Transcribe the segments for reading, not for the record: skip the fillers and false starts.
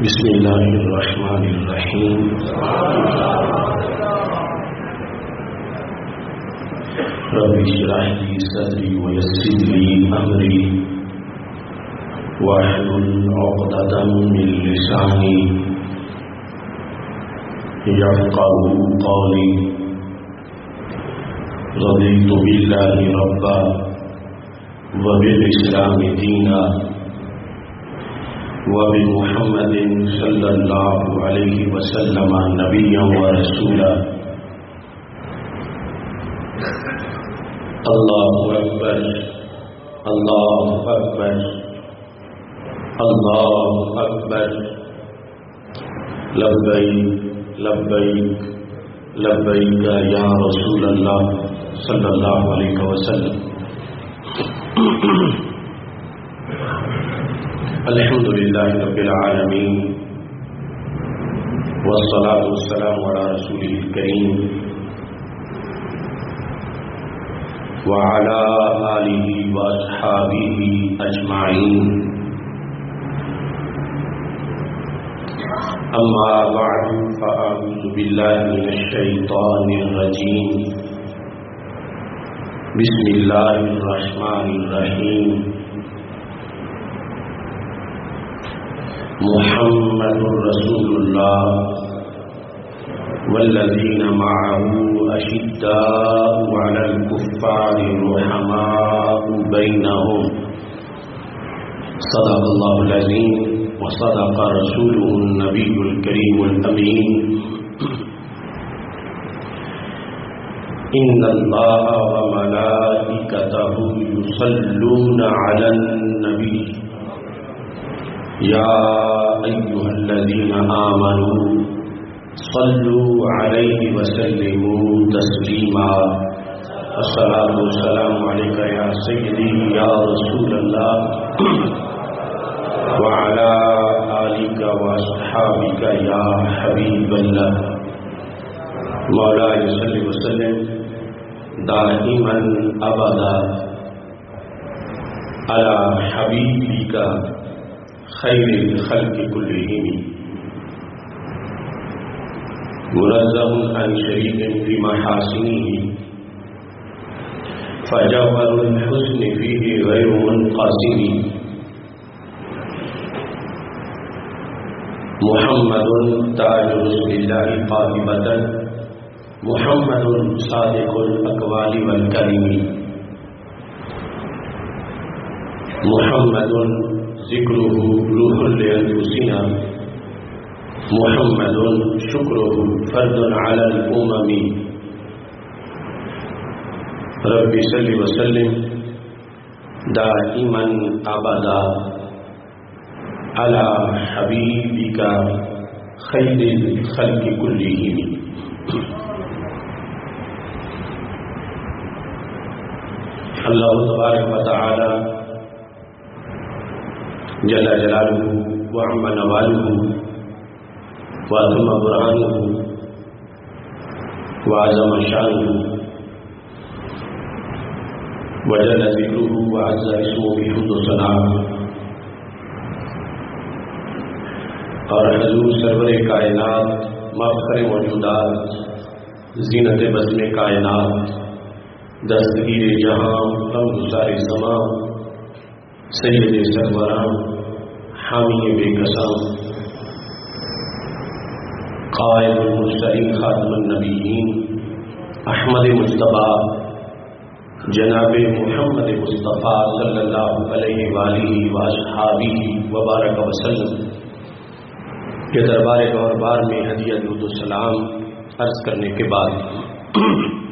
بسم اللہ الرحمن الرحیم رب اشرح لي صدری ویسر لي امری واحلل عقدۃ من لسانی یفقهوا قولی رضیت باللہ ربا وبالاسلام دینا وبمحمد صلی اللہ علیہ وسلم نبیا ورسولا اللہ اکبر اللہ اکبر اللہ اکبر لبیک لبیک لبیک یا رسول اللہ صلی اللہ علیہ وسلم. الحمد للہ رب العالمین والصلاة والسلام علی رسولہ الکریم وعلی آلہ واصحابہ اجمعین. اما بعد فاعوذ باللہ من الشیطان الرجیم. بسم اللہ الرحمن الرحیم. محمد رسول اللہ والذین معه اشداء علی الکفار رحماء بینہم. صدق اللہ العظیم وصدق رسوله النبی الکریم الامین. ان اللہ وملائکتہ یصلون علی النبی یا ایھا الذین آمنوا صلوا علیہ وسلموا تسلیما. الصلاۃ والسلام علیک یا سیدی یا رسول اللہ وعلی آلک واصحابک یا حبیب اللہ. مولانا صلی وسلم دائما ابدا علی حبیبک خیر الخلق کلہم منزہ عن شریک فی محاسنہ فجوہر الحسن فیہ غیر منقسم. محمد تاج رسول اللہ قاطبۃ محمد صادق الاقوال والکلم. محمد ذکرہ روح لانفسنا محمد شکرہ فرد علی الامم. رب صلی وسلم دائما ابدا علی حبیبک خیر الخلق کلہم. اللہ تبارک و تعالی جل جلالہ وعم نوالہ وعظم برہانہ وعظم شانہ وجل ذکرہ وعز اسمہ بحمد و ثناء. اور حضور سرور کائنات مفخر موجودات زینت بزم کائنات دستگیر جہاں غمگسار زمان سید سروران حامی بے قسم قائد المرسلین خاتم النبیین احمد مجتبیٰ جناب محمد مصطفیٰ صلی اللہ علیہ وآلہ واصحابہ وبارک وسلم کے دربار گوہربار میں ہدیہ درود و سلام عرض کرنے کے بعد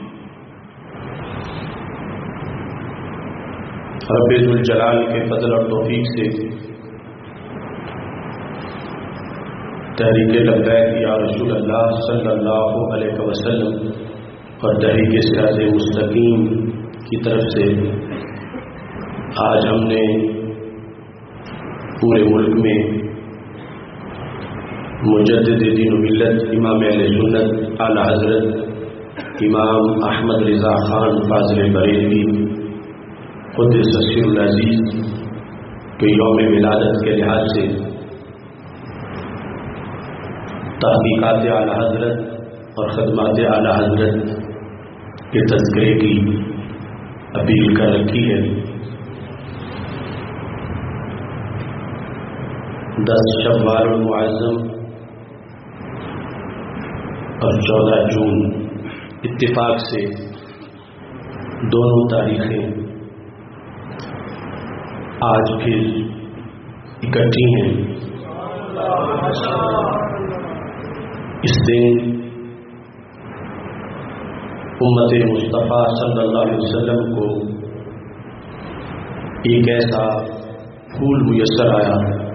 رب ذوالجلال کے فضل اور توفیق سے تحریک لبیک یا رسول اللہ صلی اللہ علیہ وسلم اور تحریک صراط مستقیم کی طرف سے آج ہم نے پورے ملک میں مجدد دین و ملت امام اہل سنت اعلی حضرت امام احمد رضا خان فاضل بریلوی قدس السر العزیز کے یوم ولادت کے لحاظ سے تحقیقات اعلیٰ حضرت اور خدمات اعلیٰ حضرت کے تذکرے کی اپیل کر رکھی ہے۔ 10 شوال المعظم اور 14 جون اتفاق سے دونوں تاریخیں آج پھر اکٹھی ہیں۔ اس دن امت مصطفیٰ صلی اللہ علیہ وسلم کو ایک ایسا پھول میسر آیا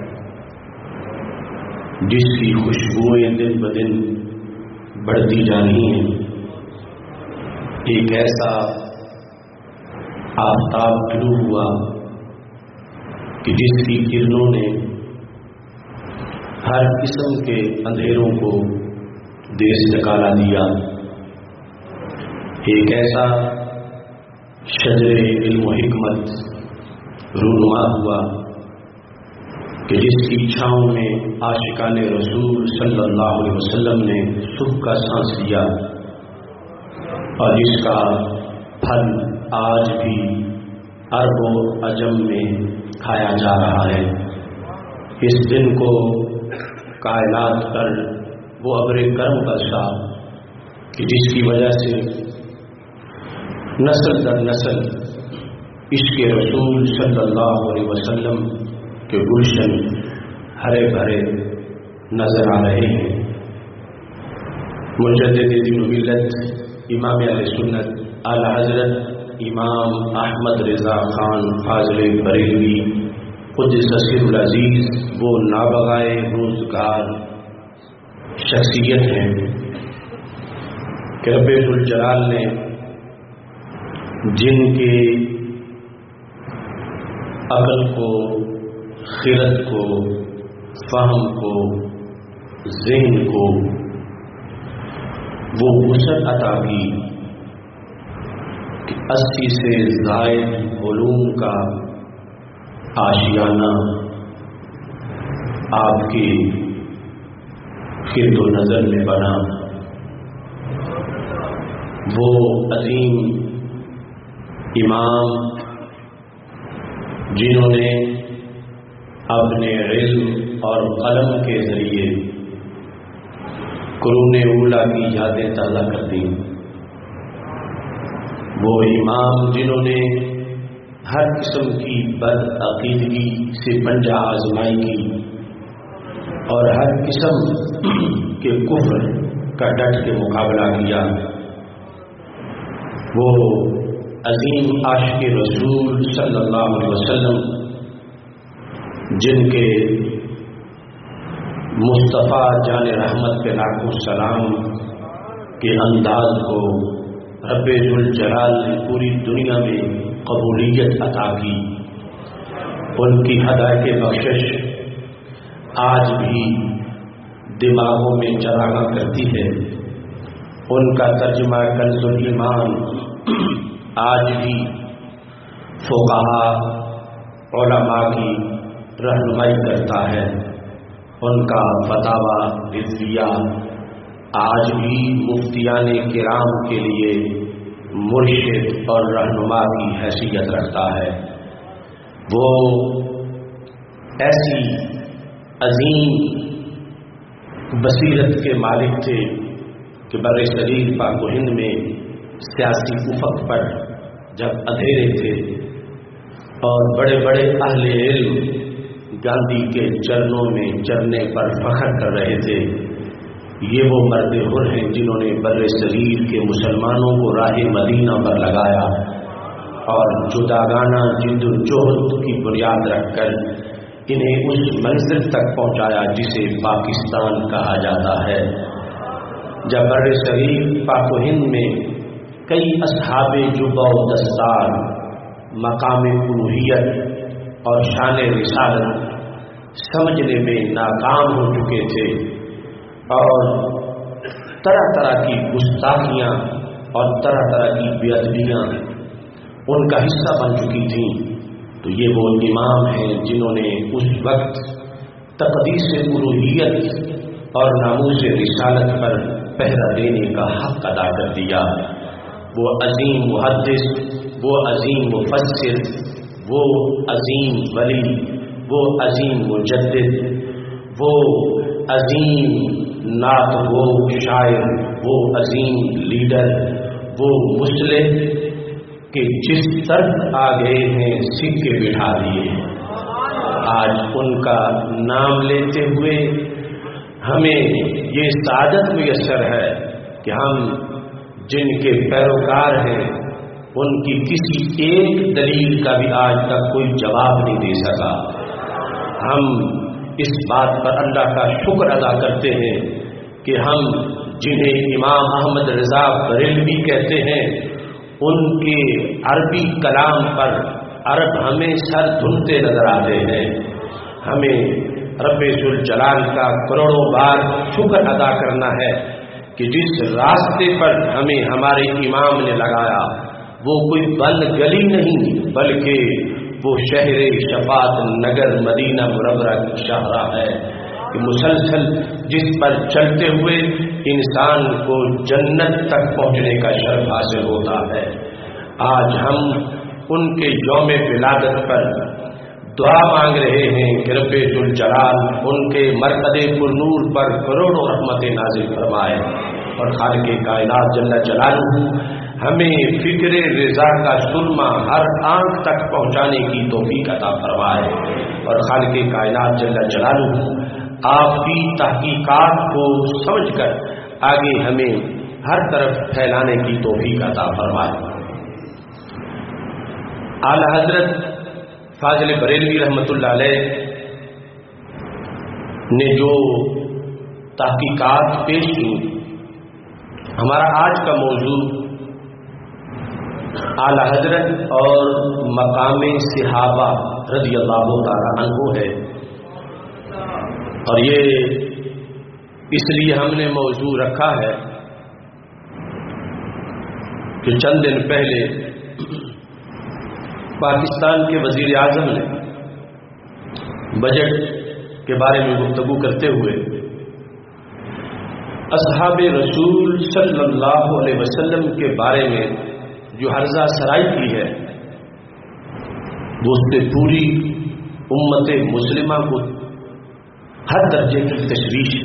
جس کی خوشبوئیں دن بدن بڑھتی جا رہی ہیں۔ ایک ایسا آفتاب طلوع ہوا کہ جس کی کرنوں نے ہر قسم کے اندھیروں کو دیس نکالا دیا۔ ایک ایسا شجر علم و حکمت رونما ہوا کہ جس کی چھاؤں میں عاشقان رسول صلی اللہ علیہ وسلم نے صبح کا سانس لیا، اور جس کا پھل آج بھی عرب و عجم میں کھایا جا رہا ہے۔ اس دن کو کائنات پر وہ ابر کرم برسا کہ جس کی وجہ سے نسل در نسل عشق رسول صلی اللہ علیہ وسلم کے گلشن ہرے بھرے نظر آ رہے ہیں۔ مجدد دین و ملت امام اہل سنت اعلیٰ حضرت امام احمد رضا خان فاضل بریلوی قدس سر العزیز وہ نابغائے روزگار شخصیت ہیں کہ رب ذوالجلال نے جن کے عقل کو، خرد کو، فہم کو، ذہن کو وہ وسعت عطا کی کہ 80 سے زائد علوم کا آشیانہ آپ کی خرد و نظر میں بنا۔ وہ عظیم امام جنہوں نے اپنے علم اور قلم کے ذریعے قرون اولا کی یادیں تازہ کر دیں۔ وہ امام جنہوں نے ہر قسم کی بد عقیدگی سے پنجہ آزمائی کی اور ہر قسم کے کفر کا ڈٹ کے مقابلہ کیا۔ وہ عظیم عاشق رسول صلی اللہ علیہ وسلم جن کے مصطفیٰ جان رحمت کے لاکھوں سلام کے انداز کو رب ذوالجلال نے پوری دنیا میں قبولیت عطا کی۔ ان کی ہدایت بخشش آج بھی دماغوں میں چراغاں کرتی ہے۔ ان کا ترجمہ کنز الایمان آج بھی فقہا علماء کی رہنمائی کرتا ہے۔ ان کا فتاوی رضویہ آج بھی مفتیان کرام کے لیے مرشد اور رہنما کی حیثیت رکھتا ہے۔ وہ ایسی عظیم بصیرت کے مالک تھے کہ بر صغیر پاک و ہند میں سیاسی افق پر جب اندھیرے تھے اور بڑے بڑے اہل علم گاندھی کے چرنوں میں چرنے پر فخر کر رہے تھے، یہ وہ مرد حر ہیں جنہوں نے بر صغیر کے مسلمانوں کو راہ مدینہ پر لگایا اور جداگانہ جد و جہد کی بنیاد رکھ کر انہیں اس منزل تک پہنچایا جسے پاکستان کہا جاتا ہے۔ جب بر صغیر پاک و ہند میں کئی اصحاب جبہ و دستار مقام الوہیت اور شان رسالت سمجھنے میں ناکام ہو چکے تھے اور طرح طرح کی گستاخیاں اور طرح طرح کی بے ادبیاں ان کا حصہ بن چکی تھیں، تو یہ وہ امام ہیں جنہوں نے اس وقت تقدیس الوہیت اور ناموس رسالت پر پہرا دینے کا حق ادا کر دیا۔ وہ عظیم محدث، وہ عظیم مفسر، وہ عظیم ولی، وہ عظیم مجدد، وہ عظیم نعت گو شاعر، وہ عظیم لیڈر، وہ مصلح کہ جس طرف آ گئے ہیں سکے بٹھا دیے۔ آج ان کا نام لیتے ہوئے ہمیں یہ سعادت میسر ہے کہ ہم جن کے پیروکار ہیں ان کی کسی ایک دلیل کا بھی آج تک کوئی جواب نہیں دے سکا۔ ہم اس بات پر اللہ کا شکر ادا کرتے ہیں کہ ہم جنہیں امام احمد رضا بریلوی کہتے ہیں ان کے عربی کلام پر عرب ہمیں سر دھنتے نظر آتے ہیں۔ ہمیں رب ذوالجلال کا کروڑوں بار شکر ادا کرنا ہے کہ جس راستے پر ہمیں ہمارے امام نے لگایا وہ کوئی بند گلی نہیں بلکہ وہ شہر شفاعت نگر مدینہ منورہ کی شاہراہ ہے کہ مسلسل جس پر چلتے ہوئے انسان کو جنت تک پہنچنے کا شرف حاصل ہوتا ہے۔ آج ہم ان کے یوم ولادت پر دعا مانگ رہے ہیں کہ رب ذوالجلال ان کے مرقد پرنور پر کروڑوں رحمتیں نازل فرمائے اور خالق کائنات جل جلالہ ہمیں فکر رضا کا سرما ہر آنکھ تک پہنچانے کی توفیق عطا فرمائے اور خالق کائنات جل جلالہ آپ کی تحقیقات کو سمجھ کر آگے ہمیں ہر طرف پھیلانے کی توفیق عطا فرمائے۔ اعلی حضرت فاضل بریلوی رحمۃ اللہ علیہ نے جو تحقیقات پیش کی، ہمارا آج کا موضوع اعلی حضرت اور مقام صحابہ رضی اللہ تعالی عنہ ہے، اور یہ اس لیے ہم نے موضوع رکھا ہے کہ چند دن پہلے پاکستان کے وزیر اعظم نے بجٹ کے بارے میں گفتگو کرتے ہوئے اصحاب رسول صلی اللہ علیہ وسلم کے بارے میں جو ہرزہ سرائی کی ہے وہ اس سے پوری امت مسلمہ کو ہر درجے کی تشویش۔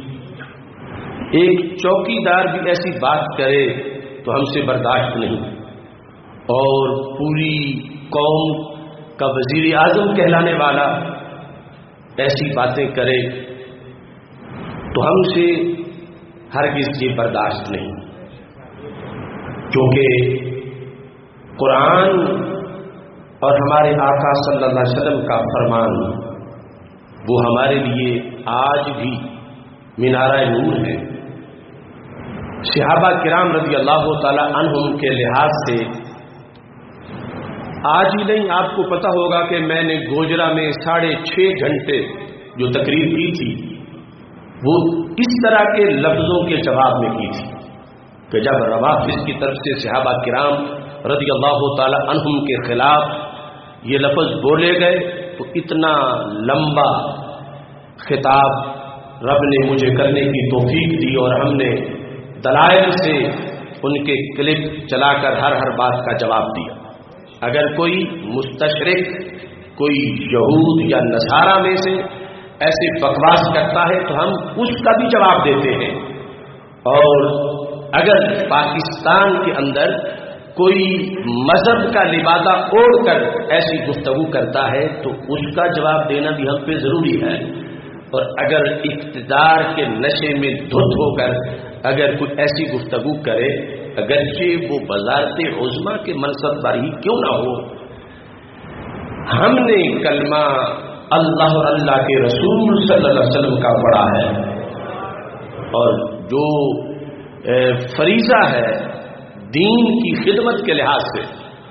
ایک چوکیدار بھی ایسی بات کرے تو ہم سے برداشت نہیں، اور پوری قوم کا وزیر اعظم کہلانے والا ایسی باتیں کرے تو ہم سے ہرگز یہ برداشت نہیں، کیونکہ قرآن اور ہمارے آقا صلی اللہ علیہ وسلم کا فرمان وہ ہمارے لیے آج بھی مینارہ نور ہے۔ صحابہ کرام رضی اللہ تعالی عنہم کے لحاظ سے آج ہی نہیں، آپ کو پتہ ہوگا کہ میں نے گوجرا میں 6.5 گھنٹے جو تقریر کی تھی وہ اس طرح کے لفظوں کے جواب میں کی تھی کہ جب روافض کی طرف سے صحابہ کرام رضی اللہ تعالی عنہم کے خلاف یہ لفظ بولے گئے تو اتنا لمبا خطاب رب نے مجھے کرنے کی توفیق دی اور ہم نے دلائل سے ان کے کلپ چلا کر ہر بات کا جواب دیا۔ اگر کوئی مستشرق، کوئی یہود یا نصارہ میں سے ایسے بکواس کرتا ہے تو ہم اس کا بھی جواب دیتے ہیں، اور اگر پاکستان کے اندر کوئی مذہب کا لبادہ اوڑھ کر ایسی گفتگو کرتا ہے تو اس کا جواب دینا بھی ہم پہ ضروری ہے، اور اگر اقتدار کے نشے میں دھت ہو کر اگر کوئی ایسی گفتگو کرے اگرچہ وہ وزارت عظمیٰ کے منصب پر ہی کیوں نہ ہو، ہم نے کلمہ اللہ اور اللہ کے رسول صلی اللہ علیہ وسلم کا پڑھا ہے، اور جو فریضہ ہے دین کی خدمت کے لحاظ سے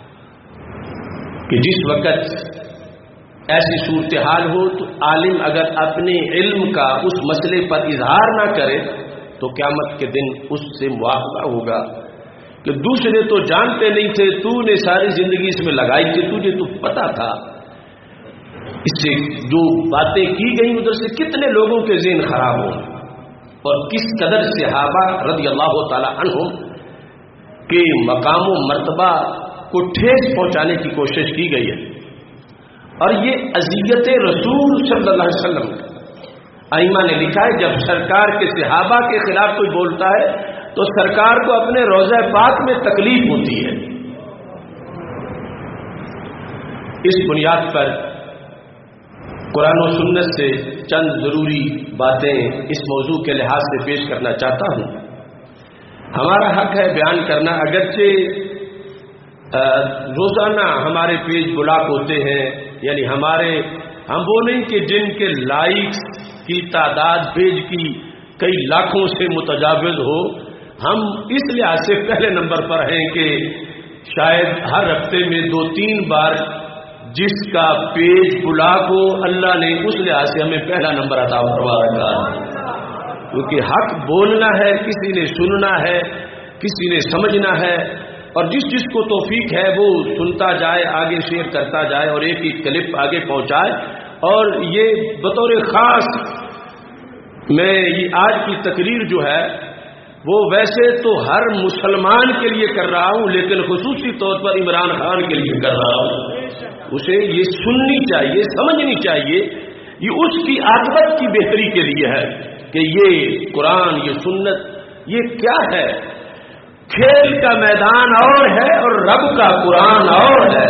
کہ جس وقت ایسی صورتحال ہو تو عالم اگر اپنے علم کا اس مسئلے پر اظہار نہ کرے تو قیامت کے دن اس سے مواخذہ ہوگا کہ دوسرے تو جانتے نہیں تھے، تو نے ساری زندگی اس میں لگائی تھی، تجھے تو پتا تھا۔ اس سے جو باتیں کی گئی ادھر سے کتنے لوگوں کے ذہن خراب ہوں، اور کس قدر صحابہ رضی اللہ تعالی عنہم کے مقام و مرتبہ کو ٹھیس پہنچانے کی کوشش کی گئی ہے. اور یہ اذیت رسول صلی اللہ علیہ وسلم ائمہ نے لکھا ہے جب سرکار کے صحابہ کے خلاف کوئی بولتا ہے تو سرکار کو اپنے روضہ پاک میں تکلیف ہوتی ہے. اس بنیاد پر قرآن و سنت سے چند ضروری باتیں اس موضوع کے لحاظ سے پیش کرنا چاہتا ہوں. ہمارا حق ہے بیان کرنا، اگرچہ روزانہ ہمارے پیج بلاک ہوتے ہیں، یعنی ہم وہ نہیں کہ جن کے لائکس کی تعداد پیج کی کئی لاکھوں سے متجاوز ہو. ہم اس لحاظ سے پہلے نمبر پر ہیں کہ شاید ہر ہفتے میں 2-3 بار جس کا پیج بلاک ہو، اللہ نے اس لحاظ سے ہمیں پہلا نمبر عطا فرما رکھا ہے. کیونکہ حق بولنا ہے، کسی نے سننا ہے، کسی نے سمجھنا ہے، اور جس کو توفیق ہے وہ سنتا جائے، آگے شیئر کرتا جائے اور ایک ایک کلپ آگے پہنچائے. اور یہ بطور خاص میں یہ آج کی تقریر جو ہے وہ ویسے تو ہر مسلمان کے لیے کر رہا ہوں، لیکن خصوصی طور پر عمران خان کے لیے کر رہا ہوں. اسے یہ سننی چاہیے، سمجھنی چاہیے، یہ اس کی عاقبت کی بہتری کے لیے ہے کہ یہ قرآن، یہ سنت، یہ کیا ہے. کھیل کا میدان اور ہے اور رب کا قرآن اور ہے.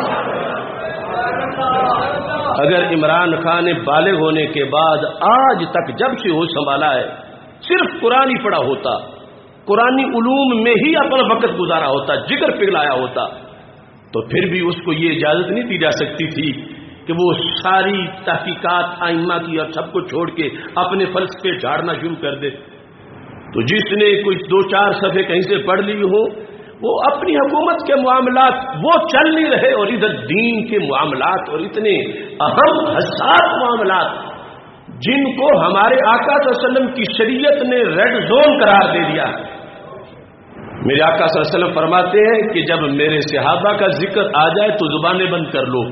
اگر عمران خان نے بالغ ہونے کے بعد آج تک جب سے ہوش سنبھالا ہے صرف قرآن ہی پڑھا ہوتا، قرآنی علوم میں ہی اپنا وقت گزارا ہوتا، جگر پگھلایا ہوتا، تو پھر بھی اس کو یہ اجازت نہیں دی جا سکتی تھی کہ وہ ساری تحقیقات ائمہ کی اور سب کو چھوڑ کے اپنے فلسفے جھاڑنا شروع کر دے. تو جس نے کچھ 2-4 صفحے کہیں سے پڑھ لی ہو، وہ اپنی حکومت کے معاملات وہ چل نہیں رہے، اور ادھر دین کے معاملات اور اتنے اہم حساس معاملات جن کو ہمارے آقا صلی اللہ علیہ وسلم کی شریعت نے ریڈ زون قرار دے دیا. میرے آقا صلی اللہ علیہ وسلم فرماتے ہیں کہ جب میرے صحابہ کا ذکر آ جائے تو زبانیں بند کر لو،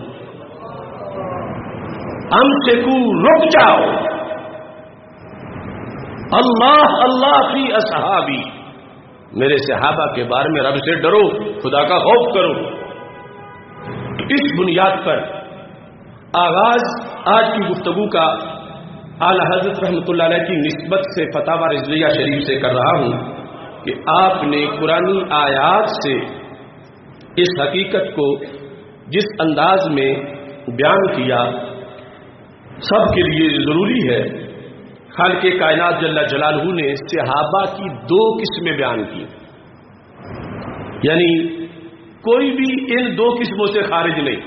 امسکو، رک جاؤ، اللہ اللہ فی اصحابی، میرے صحابہ کے بارے میں رب سے ڈرو، خدا کا خوف کرو. اس بنیاد پر آغاز آج کی گفتگو کا اعلی حضرت رحمۃ اللہ علیہ کی نسبت سے فتاوی رضویہ شریف سے کر رہا ہوں کہ آپ نے قرآنی آیات سے اس حقیقت کو جس انداز میں بیان کیا سب کے لیے ضروری ہے. خالق کائنات جل جلالہ نے صحابہ کی 2 قسمیں بیان کی، یعنی کوئی بھی ان 2 قسموں سے خارج نہیں.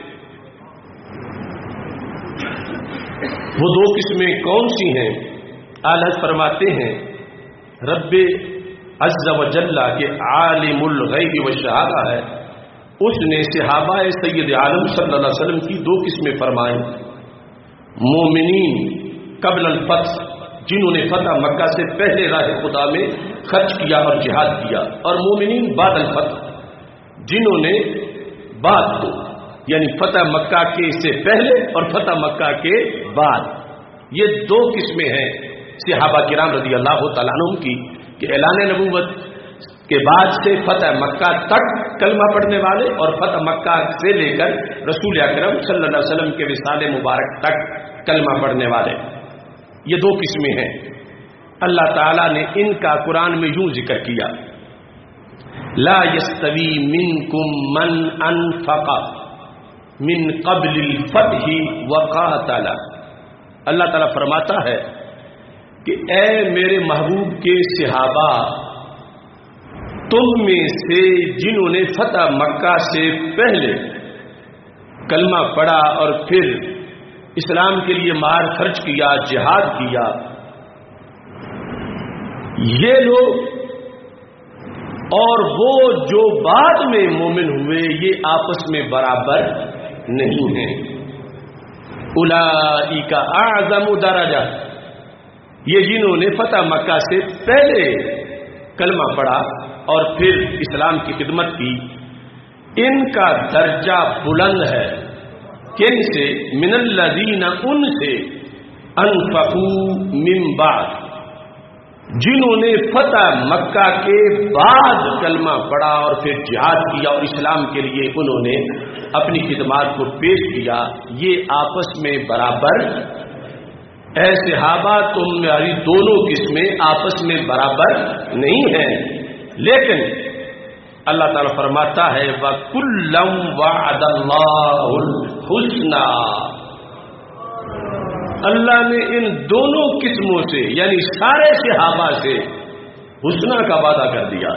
وہ 2 قسمیں کون سی ہیں؟ اعلیٰ فرماتے ہیں رب عز و جل کے عالم الغیب والشہادہ ہے، اس نے صحابہ سید عالم صلی اللہ علیہ وسلم کی 2 قسمیں فرمائیں. مومنین قبل الفتح، جنہوں نے فتح مکہ سے پہلے راہ خدا میں خرچ کیا اور جہاد کیا، اور مومنین بعد الفتح، جنہوں نے بعد کو یعنی فتح مکہ کے سے پہلے اور فتح مکہ کے بعد. یہ 2 قسمیں ہیں صحابہ کرام رضی اللہ تعالیٰ عنہم کی کہ اعلان نبوت کے بعد سے فتح مکہ تک کلمہ پڑھنے والے، اور فتح مکہ سے لے کر رسول اکرم صلی اللہ علیہ وسلم کے وصال مبارک تک کلمہ پڑھنے والے. یہ 2 قسمیں ہیں. اللہ تعالیٰ نے ان کا قرآن میں یوں ذکر کیا، لا یستوی منکم من انفق من قبل الفتح وقاتل. اللہ تعالیٰ فرماتا ہے کہ اے میرے محبوب کے صحابہ، تم میں سے جنہوں نے فتح مکہ سے پہلے کلمہ پڑھا اور پھر اسلام کے لیے مال خرچ کیا، جہاد کیا، یہ لوگ اور وہ جو بعد میں مومن ہوئے یہ آپس میں برابر نہیں ہیں. اولئک اعظم درجہ، یہ جنہوں نے فتح مکہ سے پہلے کلمہ پڑھا اور پھر اسلام کی خدمت کی، ان کا درجہ بلند ہے. کن سے؟ من الذین، ان سے، انفقوا من بعد، جنہوں نے فتح مکہ کے بعد کلمہ پڑھا اور پھر جہاد کیا اور اسلام کے لیے انہوں نے اپنی خدمات کو پیش کیا، یہ آپس میں برابر، اے صحابہ تمہاری دونوں قسمیں آپس میں برابر نہیں ہیں، لیکن اللہ تعالیٰ فرماتا ہے وَكُلًّا وَعَدَ اللَّهُ الْحُسْنَى، اللہ نے ان دونوں قسموں سے یعنی سارے صحابہ سے حسنہ کا وعدہ کر دیا،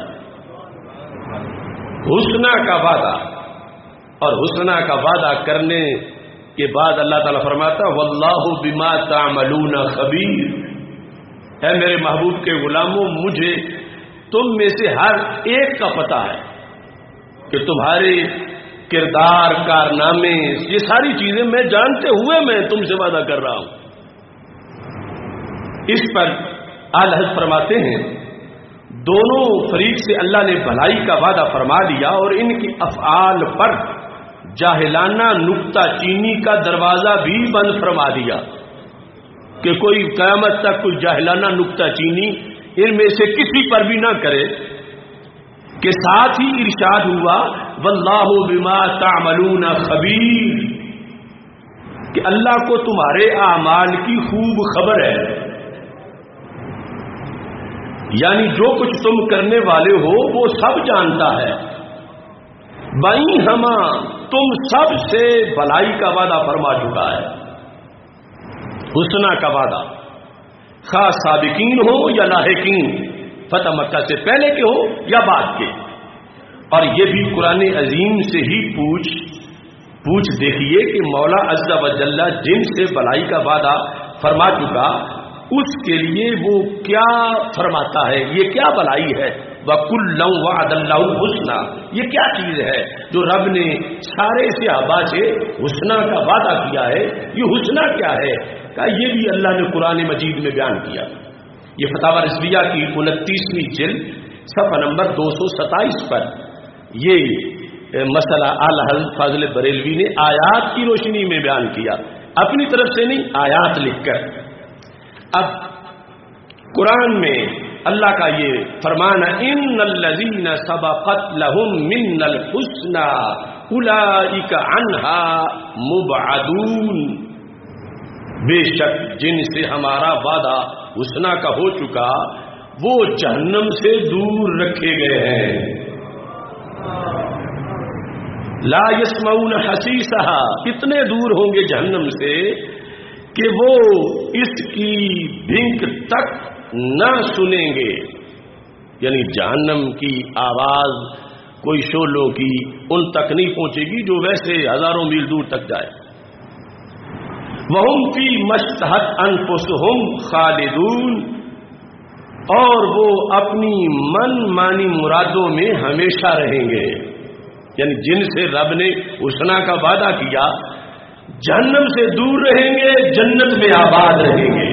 حسنہ کا وعدہ، اور حسنہ کا وعدہ کرنے کے بعد اللہ تعالیٰ فرماتا واللہ بما تعملون خبیر، اے میرے محبوب کے غلاموں مجھے تم میں سے ہر ایک کا پتہ ہے کہ تمہارے کردار، کارنامے، یہ ساری چیزیں میں جانتے ہوئے میں تم سے وعدہ کر رہا ہوں۔ اس پر اعلی حضرت فرماتے ہیں دونوں فریق سے اللہ نے بھلائی کا وعدہ فرما دیا اور ان کی افعال پر جاہلانہ نکتہ چینی کا دروازہ بھی بند فرما دیا کہ کوئی قیامت تک کوئی جاہلانہ نکتہ چینی ان میں سے کسی پر بھی نہ کرے، کے ساتھ ہی ارشاد ہوا واللہ بما تعملون خبیر، کہ اللہ کو تمہارے اعمال کی خوب خبر ہے، یعنی جو کچھ تم کرنے والے ہو وہ سب جانتا ہے، بائیں ہما تم سب سے بھلائی کا وعدہ فرما چکا ہے، حسنہ کا وعدہ، خواہ سابقین ہو یا لاحقین، فتح مکہ سے پہلے کے ہو یا بعد کے۔ اور یہ بھی قرآن عظیم سے ہی پوچھ دیکھیے کہ مولا عز و جل جن سے بھلائی کا وعدہ فرما چکا اس کے لیے وہ کیا فرماتا ہے، یہ کیا بھلائی ہے، وَكُلًّا وَعَدَ اللَّهُ الْحُسْنَى، یہ کیا چیز ہے جو رب نے سارے صحابہ سے حسنہ کا وعدہ کیا ہے، یہ حسنہ کیا ہے؟ کہ یہ بھی اللہ نے قرآن مجید میں بیان کیا۔ یہ فتاوی رضویہ کی 29ویں جلد صفحہ نمبر 227 پر یہ مسئلہ اعلی حضرت فاضل بریلوی نے آیات کی روشنی میں بیان کیا، اپنی طرف سے نہیں، آیات لکھ کر۔ اب قرآن میں اللہ کا یہ فرمانا ان الذین سبقت لهم منا الحسنى اولئک عنها مبعدون، بے شک جن سے ہمارا وعدہ حسنہ کا ہو چکا وہ جہنم سے دور رکھے گئے ہیں، لا يسمعون حسیسها، اتنے دور ہوں گے جہنم سے کہ وہ اس کی بھنک تک نہ سنیں گے، یعنی جہنم کی آواز کوئی شعلوں کی ان تک نہیں پہنچے گی جو ویسے ہزاروں میل دور تک جائے۔ وَهُمْ فِي مَا اشْتَهَتْ أَنفُسُهُمْ خَالِدُونَ، اور وہ اپنی من مانی مرادوں میں ہمیشہ رہیں گے، یعنی جن سے رب نے حسنہ کا وعدہ کیا جہنم سے دور رہیں گے، جنت میں آباد رہیں گے۔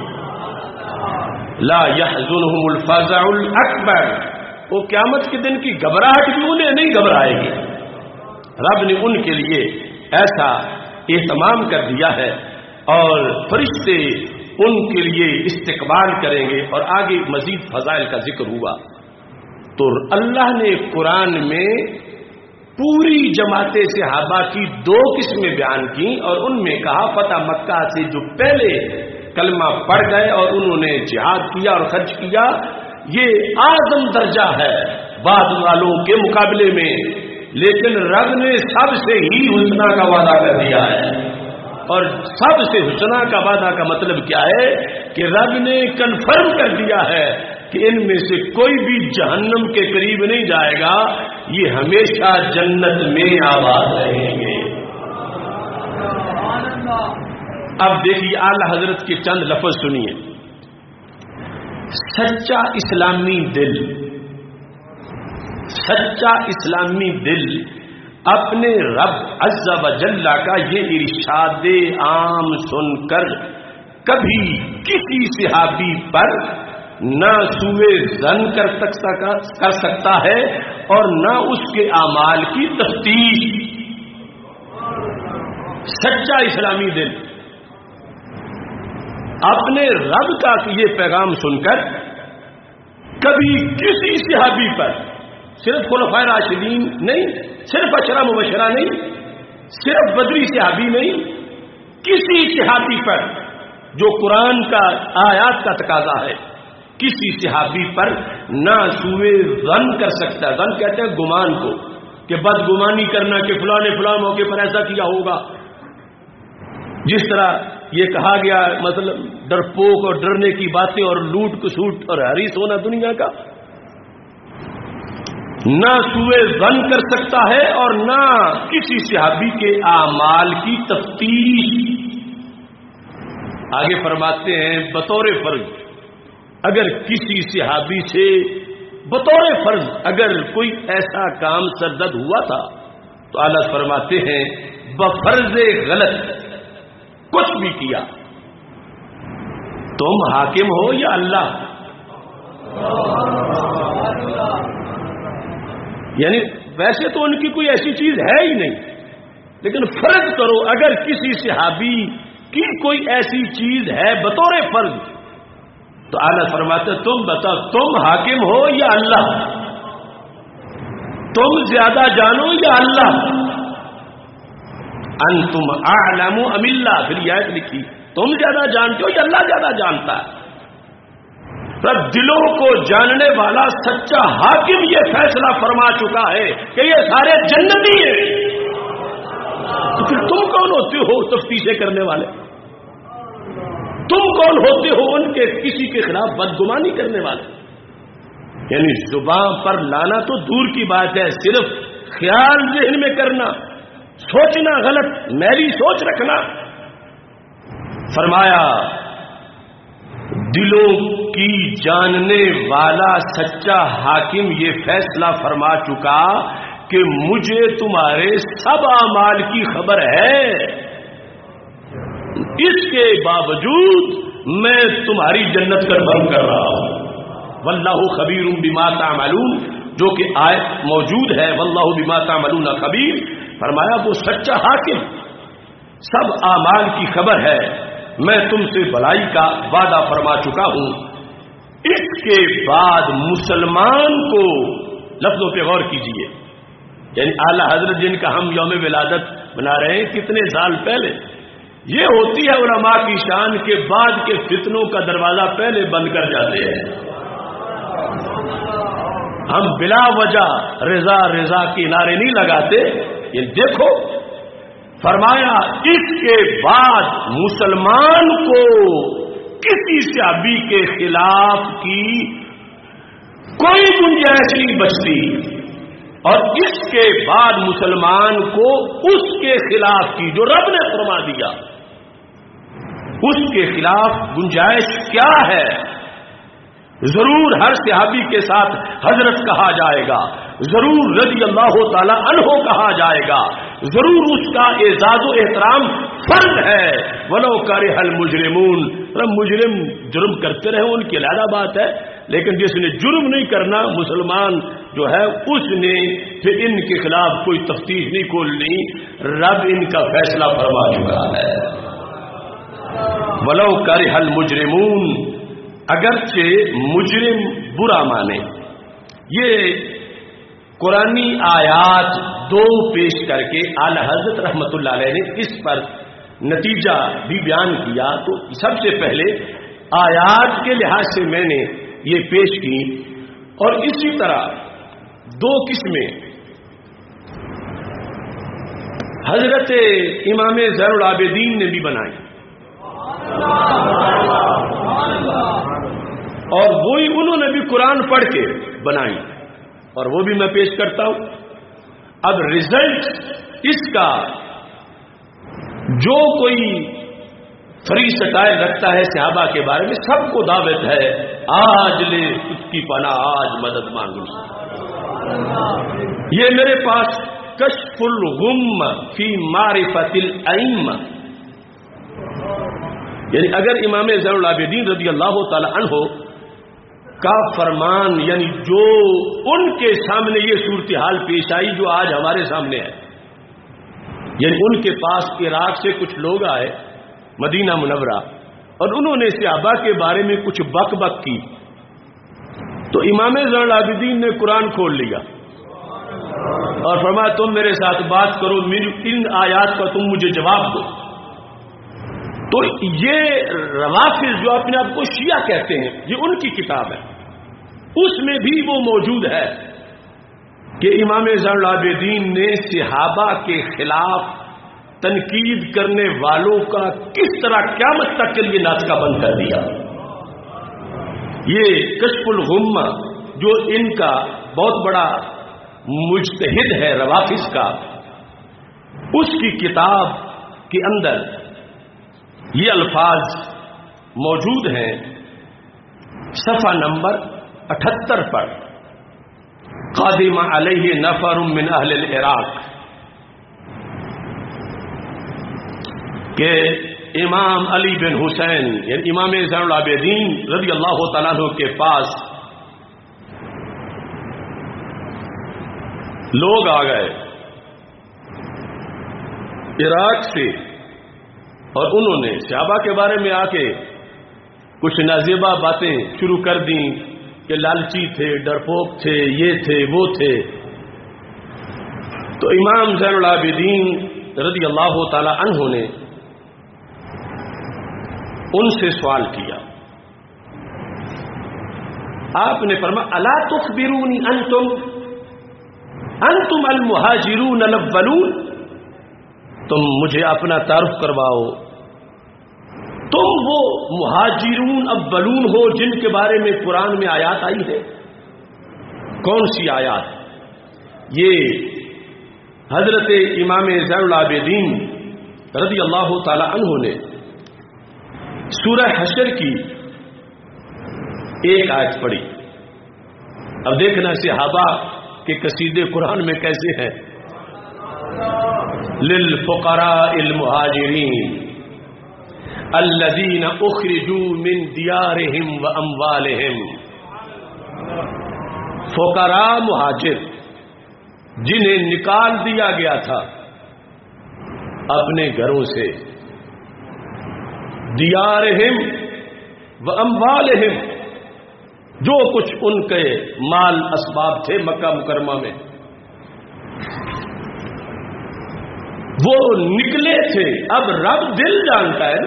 لا يحزنهم الفزع الاکبر، وہ قیامت کے دن کی گھبراہٹ بھی انہیں نہیں گھبرائے گی، رب نے ان کے لیے ایسا اہتمام کر دیا ہے اور فرشتے ان کے لیے استقبال کریں گے۔ اور آگے مزید فضائل کا ذکر ہوا تو اللہ نے قرآن میں پوری جماعت صحابہ کی دو قسمیں بیان کی اور ان میں کہا فتح مکہ سے جو پہلے کلمہ پڑھ گئے اور انہوں نے جہاد کیا اور خرچ کیا، یہ اعظم درجہ ہے بعد والوں کے مقابلے میں، لیکن رب نے سب سے ہی حسنہ کا وعدہ کر دیا ہے۔ اور سب سے حسنہ کا وعدہ کا مطلب کیا ہے کہ رب نے کنفرم کر دیا ہے کہ ان میں سے کوئی بھی جہنم کے قریب نہیں جائے گا، یہ ہمیشہ جنت میں آباد رہیں گے۔ اب دیکھیے اعلی حضرت کے چند لفظ سنیے، سچا اسلامی دل، سچا اسلامی دل اپنے رب عز و جل کا یہ ارشاد عام سن کر کبھی کسی صحابی پر نہ سوء ظن کر سکتا ہے اور نہ اس کے اعمال کی تفتیش۔ سچا اسلامی دل اپنے رب کا یہ پیغام سن کر کبھی کسی صحابی پر، صرف خلفائے راشدین نہیں، صرف عشرہ مبشرہ نہیں، صرف بدری صحابی نہیں، کسی صحابی پر جو قرآن کا آیات کا تقاضا ہے، کسی صحابی پر نہ سوء ظن کر سکتا ہے. ظن کہتے ہیں گمان کو، کہ بدگمانی کرنا کہ فلاں نے فلاں موقع پر ایسا کیا ہوگا. جس طرح یہ کہا گیا مطلب ڈرپوک اور ڈرنے کی باتیں اور لوٹ کسوٹ اور حریص ہونا دنیا کا، نہ سوء ظن کر سکتا ہے اور نہ کسی صحابی کے اعمال کی تفتیش. آگے فرماتے ہیں بطور فرض اگر کسی صحابی سے بطور فرض اگر کوئی ایسا کام سرزد ہوا تھا تو اعلیٰ فرماتے ہیں بفرض غلط کچھ بھی کیا، تم حاکم ہو یا اللہ. یعنی ویسے تو ان کی کوئی ایسی چیز ہے ہی نہیں، لیکن فرض کرو اگر کسی صحابی کی کوئی ایسی چیز ہے بطور فرض، تو اعلیٰ فرماتے تم بتاؤ تم حاکم ہو یا اللہ، تم زیادہ جانو یا اللہ. انتم اعلم ام اللہ، پھر یہ آیت لکھی تم زیادہ جانتے ہو یا اللہ زیادہ جانتا ہے. رب دلوں کو جاننے والا سچا حاکم یہ فیصلہ فرما چکا ہے کہ یہ سارے جنتی ہیں. تو پھر تم کون ہوتے ہو تفتیشیں کرنے والے؟ تم کون ہوتے ہو ان کے کسی کے خلاف بدگمانی کرنے والے؟ یعنی زبان پر لانا تو دور کی بات ہے، صرف خیال ذہن میں کرنا، سوچنا غلط، میری سوچ رکھنا. فرمایا دلوں کی جاننے والا سچا حاکم یہ فیصلہ فرما چکا کہ مجھے تمہارے سب اعمال کی خبر ہے، اس کے باوجود میں تمہاری جنت کا بند کر رہا ہوں. واللہ خبیر بما تعملون، جو کہ آیت موجود ہے واللہ بما تعملون خبیر. فرمایا وہ سچا حاکم سب اعمال کی خبر ہے، میں تم سے بھلائی کا وعدہ فرما چکا ہوں. اس کے بعد مسلمان کو، لفظوں پہ غور کیجئے، یعنی اعلی حضرت جن کا ہم یوم ولادت منا رہے ہیں کتنے سال پہلے، یہ ہوتی ہے علماء کی شان کے بعد کے فتنوں کا دروازہ پہلے بند کر جاتے ہیں. ہم بلا وجہ رضا رضا کے نعرے نہیں لگاتے. یہ دیکھو فرمایا اس کے بعد مسلمان کو کسی صحابی کے خلاف کی کوئی گنجائش نہیں بچتی، اور اس کے بعد مسلمان کو اس کے خلاف کی جو رب نے فرما دیا اس کے خلاف گنجائش کیا ہے؟ ضرور ہر صحابی کے ساتھ حضرت کہا جائے گا، ضرور رضی اللہ تعالی عنہ کہا جائے گا، ضرور اس کا اعزاز و احترام فرض ہے. ولو کرہ المجرمون، مجرم جرم کرتے رہے ان کی علیحدہ بات ہے، لیکن جس نے جرم نہیں کرنا مسلمان جو ہے اس نے پھر ان کے خلاف کوئی تفتیش نہیں کھولنی، رب ان کا فیصلہ فرما چکا ہے. ولو کرہ المجرمون، اگرچہ مجرم برا مانے. یہ قرآنی آیات دو پیش کر کے اعلی حضرت رحمت اللہ علیہ نے اس پر نتیجہ بھی بیان کیا. تو سب سے پہلے آیات کے لحاظ سے میں نے یہ پیش کی، اور اسی طرح دو قسمیں حضرت امام زین العابدین نے بھی بنائی، اور وہی انہوں نے بھی قرآن پڑھ کے بنائی، اور وہ بھی میں پیش کرتا ہوں. اب رزلٹ اس کا جو کوئی فری سٹائل رکھتا ہے صحابہ کے بارے میں سب کو دعوت ہے آج لے اس کی پناہ، آج مدد مانگو. یہ میرے پاس کشف الغم فی معرفت الائمہ، یعنی اگر امام زین العابدین رضی اللہ تعالی عنہ کا فرمان، یعنی جو ان کے سامنے یہ صورتحال پیش آئی جو آج ہمارے سامنے ہے، یعنی ان کے پاس عراق سے کچھ لوگ آئے مدینہ منورہ اور انہوں نے صحابہ کے بارے میں کچھ بک بک کی، تو امام زین العابدین نے قرآن کھول لیا اور فرمایا تم میرے ساتھ بات کرو، ان آیات کا تم مجھے جواب دو۔ تو یہ روافض جو اپنے آپ کو شیعہ کہتے ہیں، یہ ان کی کتاب ہے، اس میں بھی وہ موجود ہے کہ امام زین العابدین نے صحابہ کے خلاف تنقید کرنے والوں کا کس طرح قیامت تک کے لیے ناطقہ بند کر دیا۔ یہ کشف الغمہ جو ان کا بہت بڑا مجتہد ہے روافض کا، اس کی کتاب کے اندر یہ الفاظ موجود ہیں صفحہ نمبر 78 پر، قادم علیہ نفر من اہل العراق، کہ امام علی بن حسین یعنی امام زین العابدین رضی اللہ تعالیٰ عنہ کے پاس لوگ آ گئے عراق سے، اور انہوں نے صحابہ کے بارے میں آ کے کچھ نازیبہ باتیں شروع کر دیں کہ لالچی تھے، ڈرپوک تھے، یہ تھے، وہ تھے۔ تو امام زین العابدین رضی اللہ تعالی عنہ نے ان سے سوال کیا، آپ نے فرمایا الا تخبرونی انتم المہاجرون الاولون، تم مجھے اپنا تعارف کرواؤ، تم وہ مہاجرون اولون ہو جن کے بارے میں قرآن میں آیات آئی ہے۔ کون سی آیات؟ یہ حضرت امام زین العابدین رضی اللہ تعالی عنہ نے سورہ حشر کی ایک آیت پڑھی۔ اب دیکھنا صحابہ کے قصیدے قرآن میں کیسے ہیں۔ للفقراء المہاجرین الذین اخرجوا من دیارہم واموالہم، فقراء مہاجر جنہیں نکال دیا گیا تھا اپنے گھروں سے، دیارہم واموالہم، جو کچھ ان کے مال اسباب تھے مکہ مکرمہ میں، وہ نکلے تھے۔ اب رب دل جانتا ہے،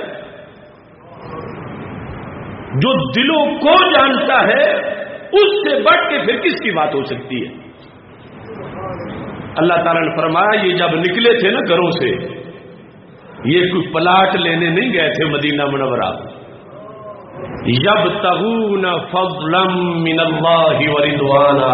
جو دلوں کو جانتا ہے اس سے بڑھ کے پھر کس کی بات ہو سکتی ہے۔ اللہ تعالیٰ نے فرمایا یہ جب نکلے تھے نا گھروں سے، یہ کوئی پلاٹ لینے نہیں گئے تھے مدینہ منورہ، یبتغون فضلا من اللہ ورضوانا،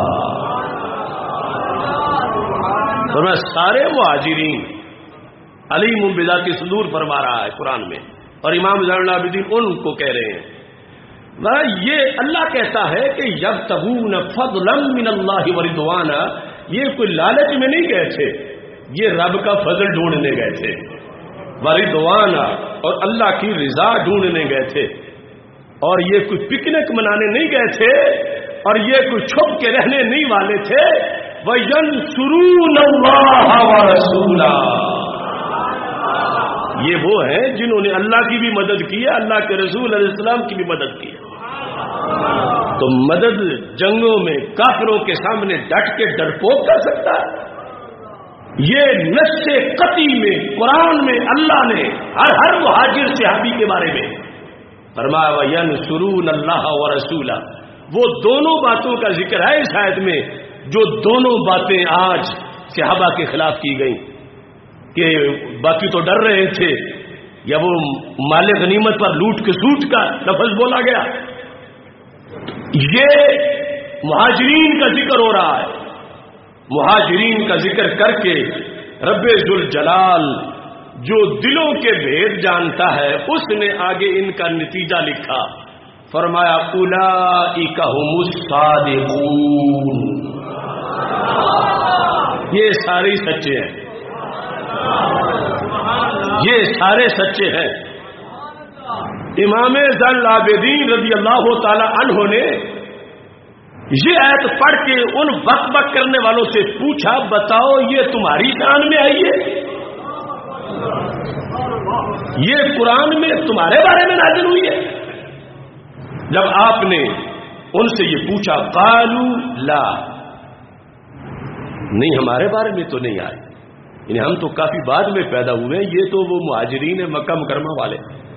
سارے مہاجرین علیم بذات صدور فرما رہا ہے قرآن میں، اور امام زین العابدین ان کو کہہ رہے ہیں۔ یہ اللہ کہتا ہے کہ یبتغون فضلا من اللہ ورضوانا، یہ کوئی لالچ میں نہیں گئے تھے، یہ رب کا فضل ڈھونڈنے گئے تھے، ورضوانا، اور اللہ کی رضا ڈھونڈنے گئے تھے، اور یہ کوئی پکنک منانے نہیں گئے تھے، اور یہ کوئی چھپ کے رہنے نہیں والے تھے۔ وَيَنْصُرُونَ اللَّهَ وَرَسُولَهُ، یہ وہ ہیں جنہوں نے اللہ کی بھی مدد کی ہے، اللہ کے رسول علیہ السلام کی بھی مدد کی ہے۔ تو مدد جنگوں میں کافروں کے سامنے ڈٹ کے ڈرپوک کر سکتا ہے؟ یہ نص قطعی میں قرآن میں اللہ نے ہر مہاجر صحابی کے بارے میں فرمایا وَيَنْصُرُونَ اللَّهَ وَرَسُولَهُ، وہ دونوں باتوں کا ذکر ہے اس آیت میں، جو دونوں باتیں آج صحابہ کے خلاف کی گئیں، کہ باقی تو ڈر رہے تھے، یا وہ مال غنیمت پر لوٹ کے سوٹ کا لفظ بولا گیا، یہ مہاجرین کا ذکر ہو رہا ہے۔ مہاجرین کا ذکر کر کے رب ذوالجلال جو دلوں کے بھید جانتا ہے اس نے آگے ان کا نتیجہ لکھا، فرمایا اولئک ھم الصادقون، یہ سارے سچے ہیں، یہ سارے سچے ہیں۔ امام زین العابدین رضی اللہ تعالی عنہ نے یہ آیت پڑھ کے ان بک بک کرنے والوں سے پوچھا، بتاؤ یہ تمہاری شان میں آئی ہے؟ یہ قرآن میں تمہارے بارے میں نازل ہوئی ہے؟ جب آپ نے ان سے یہ پوچھا قالوا لا، نہیں ہمارے بارے میں تو نہیں آئے، یعنی ہم تو کافی بعد میں پیدا ہوئے ہیں، یہ تو وہ مہاجرین مکہ مکرمہ والے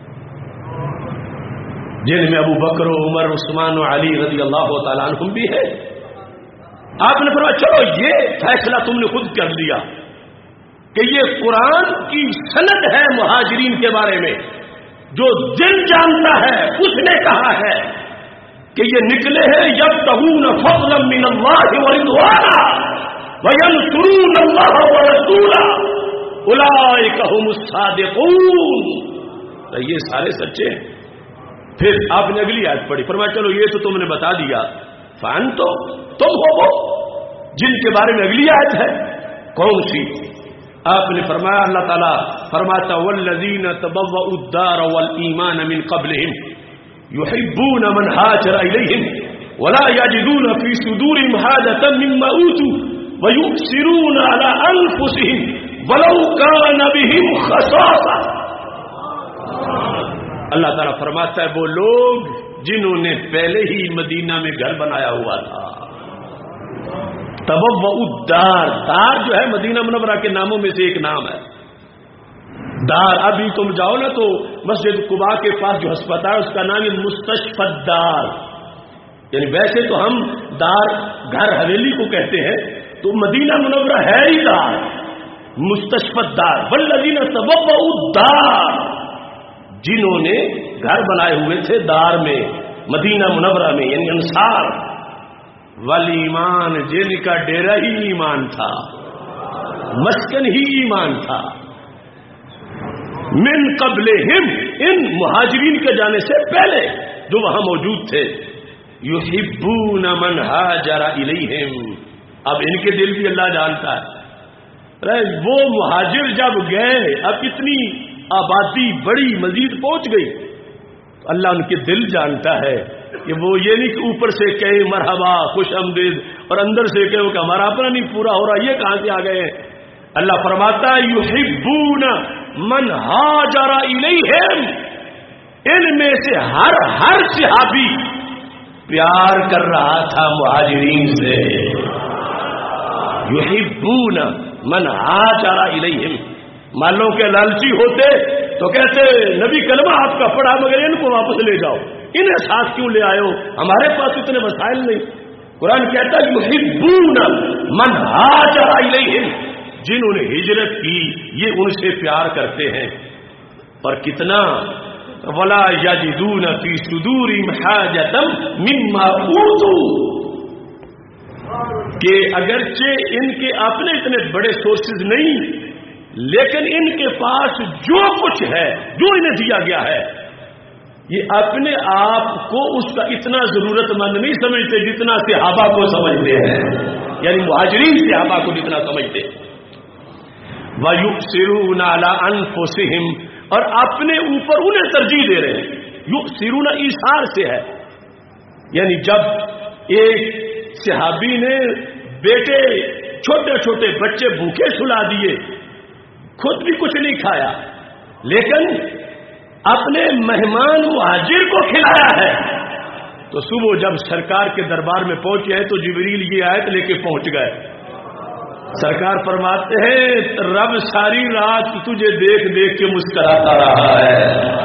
جن میں ابو بکر و عمر عثمان و علی رضی اللہ تعالیٰ عنہم بھی ہے۔ آپ نے فرمایا چلو یہ فیصلہ تم نے خود کر لیا کہ یہ قرآن کی سند ہے مہاجرین کے بارے میں، جو دل جانتا ہے اس نے کہا ہے کہ یہ نکلے ہیں یبتغون فضلا من اللہ ورضوانا وینصرون اللہ ورسولہ اولئک هم الصادقون، تو یہ سارے سچے ہیں۔ پھر آپ نے اگلی آیت پڑھی، فرمایا چلو یہ تو تم نے بتا دیا، فانتم تم ہو وہ جن کے بارے میں اگلی آیت ہے، کون سی؟ آپ نے فرمایا اللہ تعالیٰ فرماتا والذین تبوؤوا الدار والایمان من قبلہم یحبون من ہاجر الیہم ولا یجدون فی صدورہم حاجۃ مما اوتوا ویؤثرون علی انفسہم ولو کان بہم خصاصہ۔ اللہ تعالیٰ فرماتا ہے وہ لوگ جنہوں نے پہلے ہی مدینہ میں گھر بنایا ہوا تھا، تبوؤا الدار، دار جو ہے مدینہ منورہ کے ناموں میں سے ایک نام ہے دار۔ ابھی تم جاؤ نا تو مسجد قباء کے پاس جو ہسپتال اس کا نام ہے مستشفى الدار، یعنی ویسے تو ہم دار گھر حویلی کو کہتے ہیں، تو مدینہ منورہ ہے ہی دار، مستشفى الدار۔ والذین تبوؤا الدار، جنہوں نے گھر بنائے ہوئے تھے دار میں مدینہ منورہ میں، یعنی انصار، والایمان، جن کا ڈیرا ہی ایمان تھا، مسکن ہی ایمان تھا، من قبلہم، ان مہاجرین کے جانے سے پہلے جو وہاں موجود تھے، یحبون من ہاجر الیہم، اب ان کے دل بھی اللہ جانتا ہے، وہ مہاجر جب گئے، اب اتنی آبادی بڑی مزید پہنچ گئی، اللہ ان کے دل جانتا ہے کہ وہ یہ نہیں کہ اوپر سے کہے مرحبا خوش آمدید اور اندر سے کہے کہ ہمارا اپنا نہیں پورا ہو رہا، یہ کہاں سے آ گئے ہیں؟ اللہ فرماتا ہے یحبون من ہاجر الیہم، ان میں سے ہر صحابی پیار کر رہا تھا مہاجرین سے، یحبون من ہاجر الیہم۔ مان لو کہ لالچی ہوتے تو کہتے نبی کلمہ آپ کا پڑھا مگر ان کو واپس لے جاؤ، انہیں ساتھ کیوں لے آئے ہو، ہمارے پاس اتنے مسائل نہیں۔ قرآن کہتا ہے یحبون من ہاجر الیہم، جنہوں نے ہجرت کی یہ ان سے پیار کرتے ہیں، اور کتنا ولا یجدون فی صدورہم حاجۃ مما اوتوا، کہ اگرچہ ان کے اپنے اتنے بڑے سورسز نہیں، لیکن ان کے پاس جو کچھ ہے، جو انہیں دیا گیا ہے، یہ اپنے آپ کو اس کا اتنا ضرورت مند نہیں سمجھتے جتنا صحابہ کو سمجھتے ہیں، یعنی مہاجرین صحابہ کو جتنا سمجھتے۔ وَيُؤْثِرُونَ عَلَىٰ أَنفُسِهِمْ، اور اپنے اوپر انہیں ترجیح دے رہے ہیں۔ یؤثرون ایثار سے ہے، یعنی جب ایک صحابی نے بیٹے چھوٹے چھوٹے بچے بھوکے سلا دیے، خود بھی کچھ نہیں کھایا، لیکن اپنے مہمان مہاجر کو کھلایا ہے، تو صبح جب سرکار کے دربار میں پہنچے ہیں تو جبریل یہ آیت لے کے پہنچ گئے۔ سرکار فرماتے ہیں رب ساری رات تجھے دیکھ دیکھ کے مسکراتا رہا ہے۔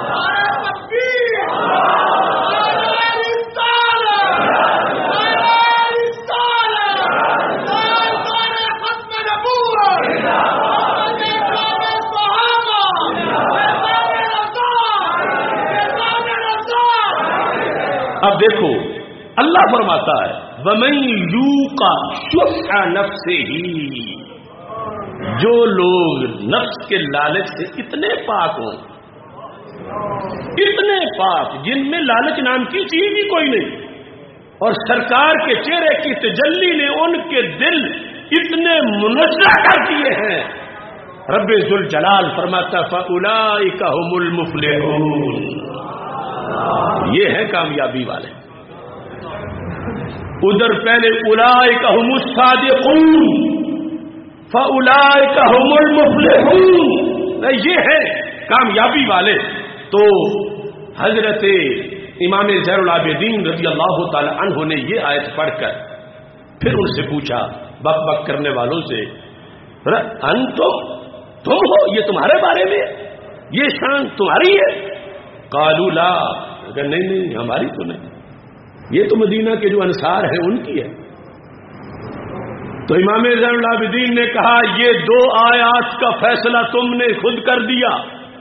اب دیکھو اللہ فرماتا ہے وَمَن يُوقَ شُحَّ نَفْسِهِ، جو لوگ نفس کے لالچ سے اتنے پاک ہوں، اتنے پاک جن میں لالچ نام کی چیز ہی کوئی نہیں، اور سرکار کے چہرے کی تجلی نے ان کے دل اتنے منزہ کر دیے ہیں، رب ذوالجلال فرماتا فَأُولَئِكَ هُمُ الْمُفْلِحُونَ، یہ ہے کامیابی والے۔ ادھر پہلے اولئک هم الصادقون فاولئک هم المفلحون، یہ ہے کامیابی والے۔ تو حضرت امام زین العابدین رضی اللہ تعالی عنہ نے یہ آیت پڑھ کر پھر ان سے پوچھا بک بک کرنے والوں سے، تم ہو، یہ تمہارے بارے میں یہ شان تمہاری ہے؟ قالوا لا، نہیں ہماری تو نہیں، یہ تو مدینہ کے جو انصار ہیں ان کی ہے۔ تو امام زین العابدین نے کہا یہ 2 آیات کا فیصلہ تم نے خود کر دیا۔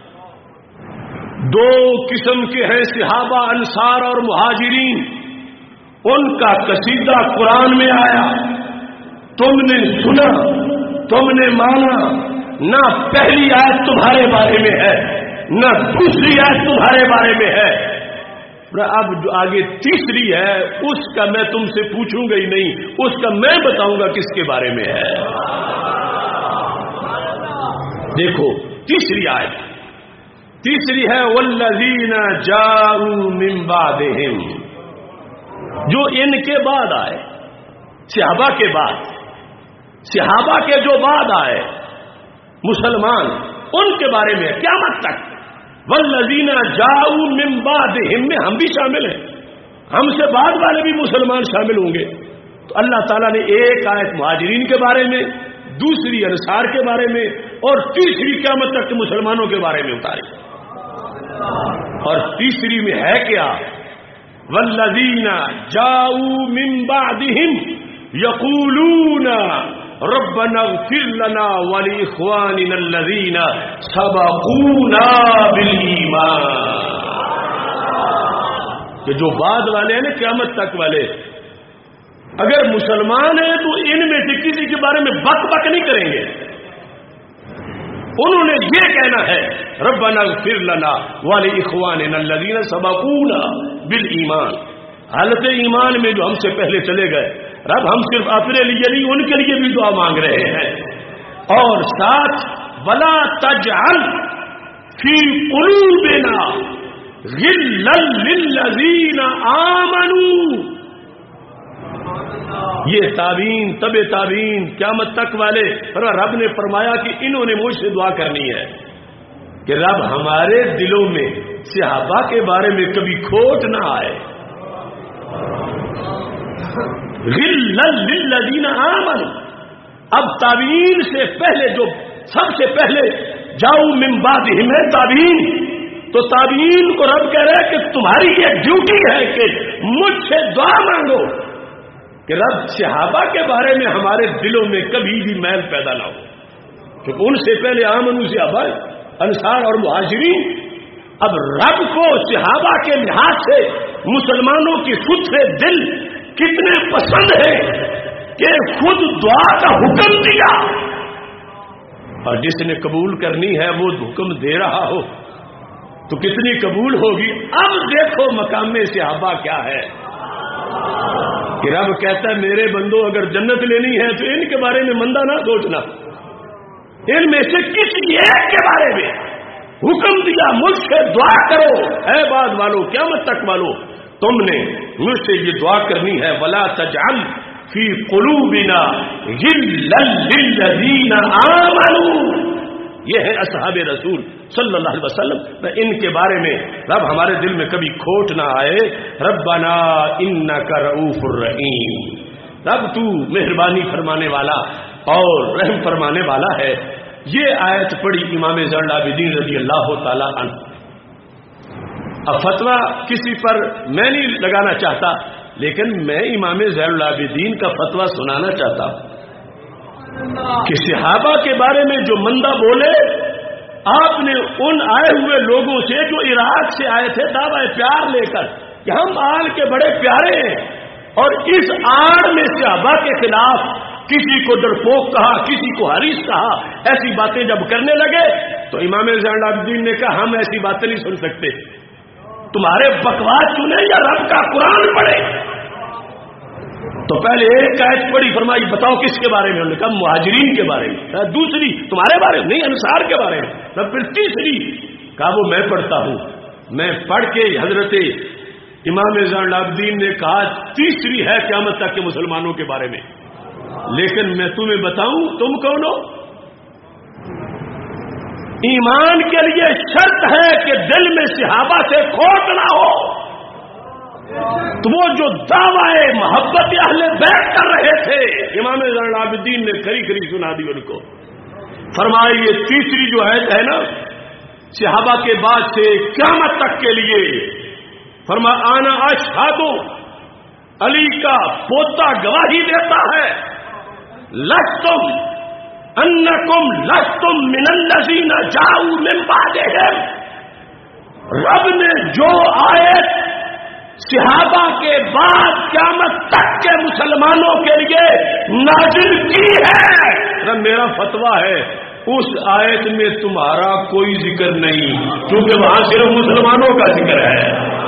2 قسم کے ہیں صحابہ، انصار اور مہاجرین، ان کا قصیدہ قرآن میں آیا، تم نے سنا، تم نے مانا، نہ پہلی آیت تمہارے بارے میں ہے نہ دوسری آیت تمہارے بارے میں ہے۔ اب جو آگے تیسری ہے اس کا میں تم سے پوچھوں گا ہی نہیں، اس کا میں بتاؤں گا کس کے بارے میں ہے۔ دیکھو تیسری آیت، تیسری ہے والذین جاءوا من بعدہم، جو ان کے بعد آئے، صحابہ کے بعد، صحابہ کے جو بعد آئے مسلمان، ان کے بارے میں قیامت تک۔ والذین جاءوا من بعدہم میں ہم بھی شامل ہیں، ہم سے بعد والے بھی مسلمان شامل ہوں گے۔ تو اللہ تعالیٰ نے ایک آیت مہاجرین کے بارے میں، دوسری انصار کے بارے میں، اور تیسری قیامت تک کے مسلمانوں کے بارے میں اتاری۔ اور تیسری میں ہے کیا؟ والذین جاءوا من بعدہم یقولون ربنا اغفر لنا ولإخواننا الذین سبقونا بالایمان، کہ جو بعد والے ہیں نا قیامت تک والے، اگر مسلمان ہیں تو ان میں سے کسی کے بارے میں بک بک نہیں کریں گے، انہوں نے یہ کہنا ہے ربنا اغفر لنا ولإخواننا الذین سبقونا بالایمان، حالت ایمان میں جو ہم سے پہلے چلے گئے، رب ہم صرف اپنے لیے نہیں ان کے لیے بھی دعا مانگ رہے ہیں۔ اور ساتھ ولا تجعل فی قلوبنا غلا للذین آمنوا، یہ تابعین تب تابعین قیامت تک والے، رب نے فرمایا کہ انہوں نے مجھ سے دعا کرنی ہے کہ رب ہمارے دلوں میں صحابہ کے بارے میں کبھی کھوٹ نہ آئے۔ غلا للذین آمنوا، اب تابعین سے پہلے جو سب سے پہلے جاؤ من بعدہم ہے تابعین، تو تابعین کو رب کہہ رہے کہ تمہاری یہ ڈیوٹی ہے کہ مجھ سے دعا مانگو کہ رب صحابہ کے بارے میں ہمارے دلوں میں کبھی بھی میل پیدا نہ ہو، کیونکہ ان سے پہلے آمنوا صحابہ، انصار اور مہاجرین۔ اب رب کو صحابہ کے لحاظ سے مسلمانوں کی ستھرے دل کتنے پسند ہے کہ خود دعا کا حکم دیا، اور جس نے قبول کرنی ہے وہ حکم دے رہا ہو تو کتنی قبول ہوگی۔ اب دیکھو مقام صحابہ کیا ہے کہ رب کہتا ہے میرے بندو اگر جنت لینی ہے تو ان کے بارے میں مندہ نہ سوچنا، ان میں سے کسی ایک کے بارے میں حکم دیا مجھ سے دعا کرو، اے بعد والو قیامت تک والو تم نے مجھ سے یہ دعا کرنی ہے ولا تجعل فی قلوبنا غلا للذین آمنوا، یہ ہے اصحاب رسول صلی اللہ علیہ وسلم، ان کے بارے میں رب ہمارے دل میں کبھی کھوٹ نہ آئے۔ ربنا انک رؤوف الرحیم، رب تو مہربانی فرمانے والا اور رحم فرمانے والا ہے۔ یہ آیت پڑھی امام زین العابدین رضی اللہ تعالی عنہ۔ اب فتویٰ کسی پر میں نہیں لگانا چاہتا، لیکن میں امام زین العابدین کا فتویٰ سنانا چاہتا ہوں کہ صحابہ کے بارے میں جو مندہ بولے، آپ نے ان آئے ہوئے لوگوں سے جو عراق سے آئے تھے دعوی پیار لے کر کہ ہم آل کے بڑے پیارے ہیں، اور اس آڑ میں صحابہ کے خلاف کسی کو ڈرپوک کہا، کسی کو حریص کہا، ایسی باتیں جب کرنے لگے تو امام زین العابدین نے کہا ہم ایسی باتیں نہیں سن سکتے، تمہارے بکواس سنیں یا رب کا قرآن پڑھے۔ تو پہلے ایک آیت پڑھی، فرمائی بتاؤ کس کے بارے میں؟ انہوں نے کہا مہاجرین کے بارے میں۔ دوسری تمہارے بارے میں نہیں، انصار کے بارے میں۔ پھر تیسری کہا وہ میں پڑھتا ہوں۔ میں پڑھ کے حضرت امام زین العابدین نے کہا تیسری ہے قیامت تک کے مسلمانوں کے بارے میں، لیکن میں تمہیں بتاؤں تم کون ہو؟ ایمان کے لیے شرط ہے کہ دل میں صحابہ سے کھوٹ نہ ہو، تو وہ جو دعوی محبت اہل بیت کر رہے تھے امام زین العابدین نے کھری کھری سنا دی ان کو. فرمایا یہ تیسری جو ہے نا صحابہ کے بعد سے قیامت تک کے لیے، فرمایا آنا اشہد، علی کا پوتا گواہی دیتا ہے، لستم انکم لستم من الذین جاؤوا من بعدہم، رب نے جو آیت صحابہ کے بعد قیامت تک کے مسلمانوں کے لیے نازل کی ہے، میرا فتویٰ ہے اس آیت میں تمہارا کوئی ذکر نہیں، کیونکہ وہاں صرف مسلمانوں کا ذکر ہے.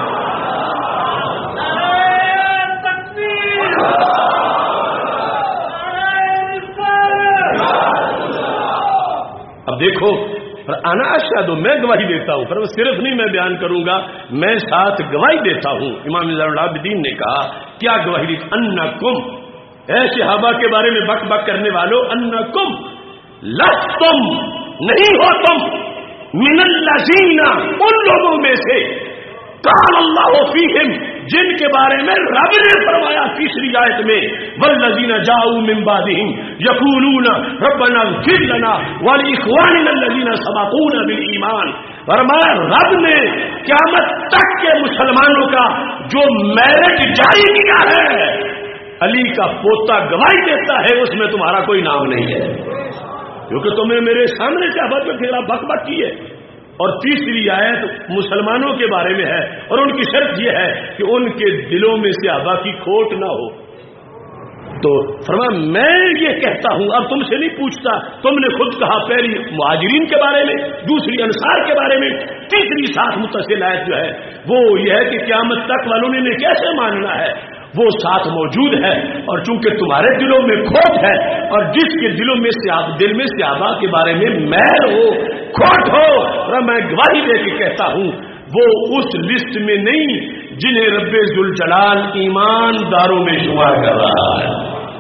اب دیکھو انا اشہد، میں گواہی دیتا ہوں، پر وہ صرف نہیں میں بیان کروں گا، میں ساتھ گواہی دیتا ہوں. امام زین العابدین نے کہا کیا گواہی دی؟ انکم، اے صحابہ کے بارے میں بک بک کرنے والوں، انکم لستم، نہیں ہو تم، من الذین، ان لوگوں میں سے، قال اللہ فیہم، جن کے بارے میں رب نے فرمایا تیسری آیت میں، والذین جاؤوا من بعدہم یقولون ربنا اغفر لنا ولاخواننا الذین سبقونا بالایمان. فرمایا رب نے قیامت تک کے مسلمانوں کا جو میرٹ جاری کیا ہے، علی کا پوتا گواہی دیتا ہے، اس میں تمہارا کوئی نام نہیں ہے، کیونکہ تم نے میرے سامنے صحابہ کے خلاف بک بک کی ہے. اور تیسری آیت مسلمانوں کے بارے میں ہے، اور ان کی شرط یہ ہے کہ ان کے دلوں میں صحابہ کی کھوٹ نہ ہو. تو فرمایا میں یہ کہتا ہوں، اب تم سے نہیں پوچھتا، تم نے خود کہا پہلی مہاجرین کے بارے میں، دوسری انصار کے بارے میں، تیسری ساتھ متصل آیت جو ہے وہ یہ ہے کہ قیامت تک والوں نے کیسے ماننا ہے، وہ ساتھ موجود ہے. اور چونکہ تمہارے دلوں میں کھوٹ ہے، اور جس کے دلوں میں دل میں صحابہ کے بارے میں میل ہو، کھوٹ ہو، اور میں گواہی دے کے کہتا ہوں وہ اس لسٹ میں نہیں جنہیں رب ذوالجلال ایمانداروں میں شمار کر رہا ہے.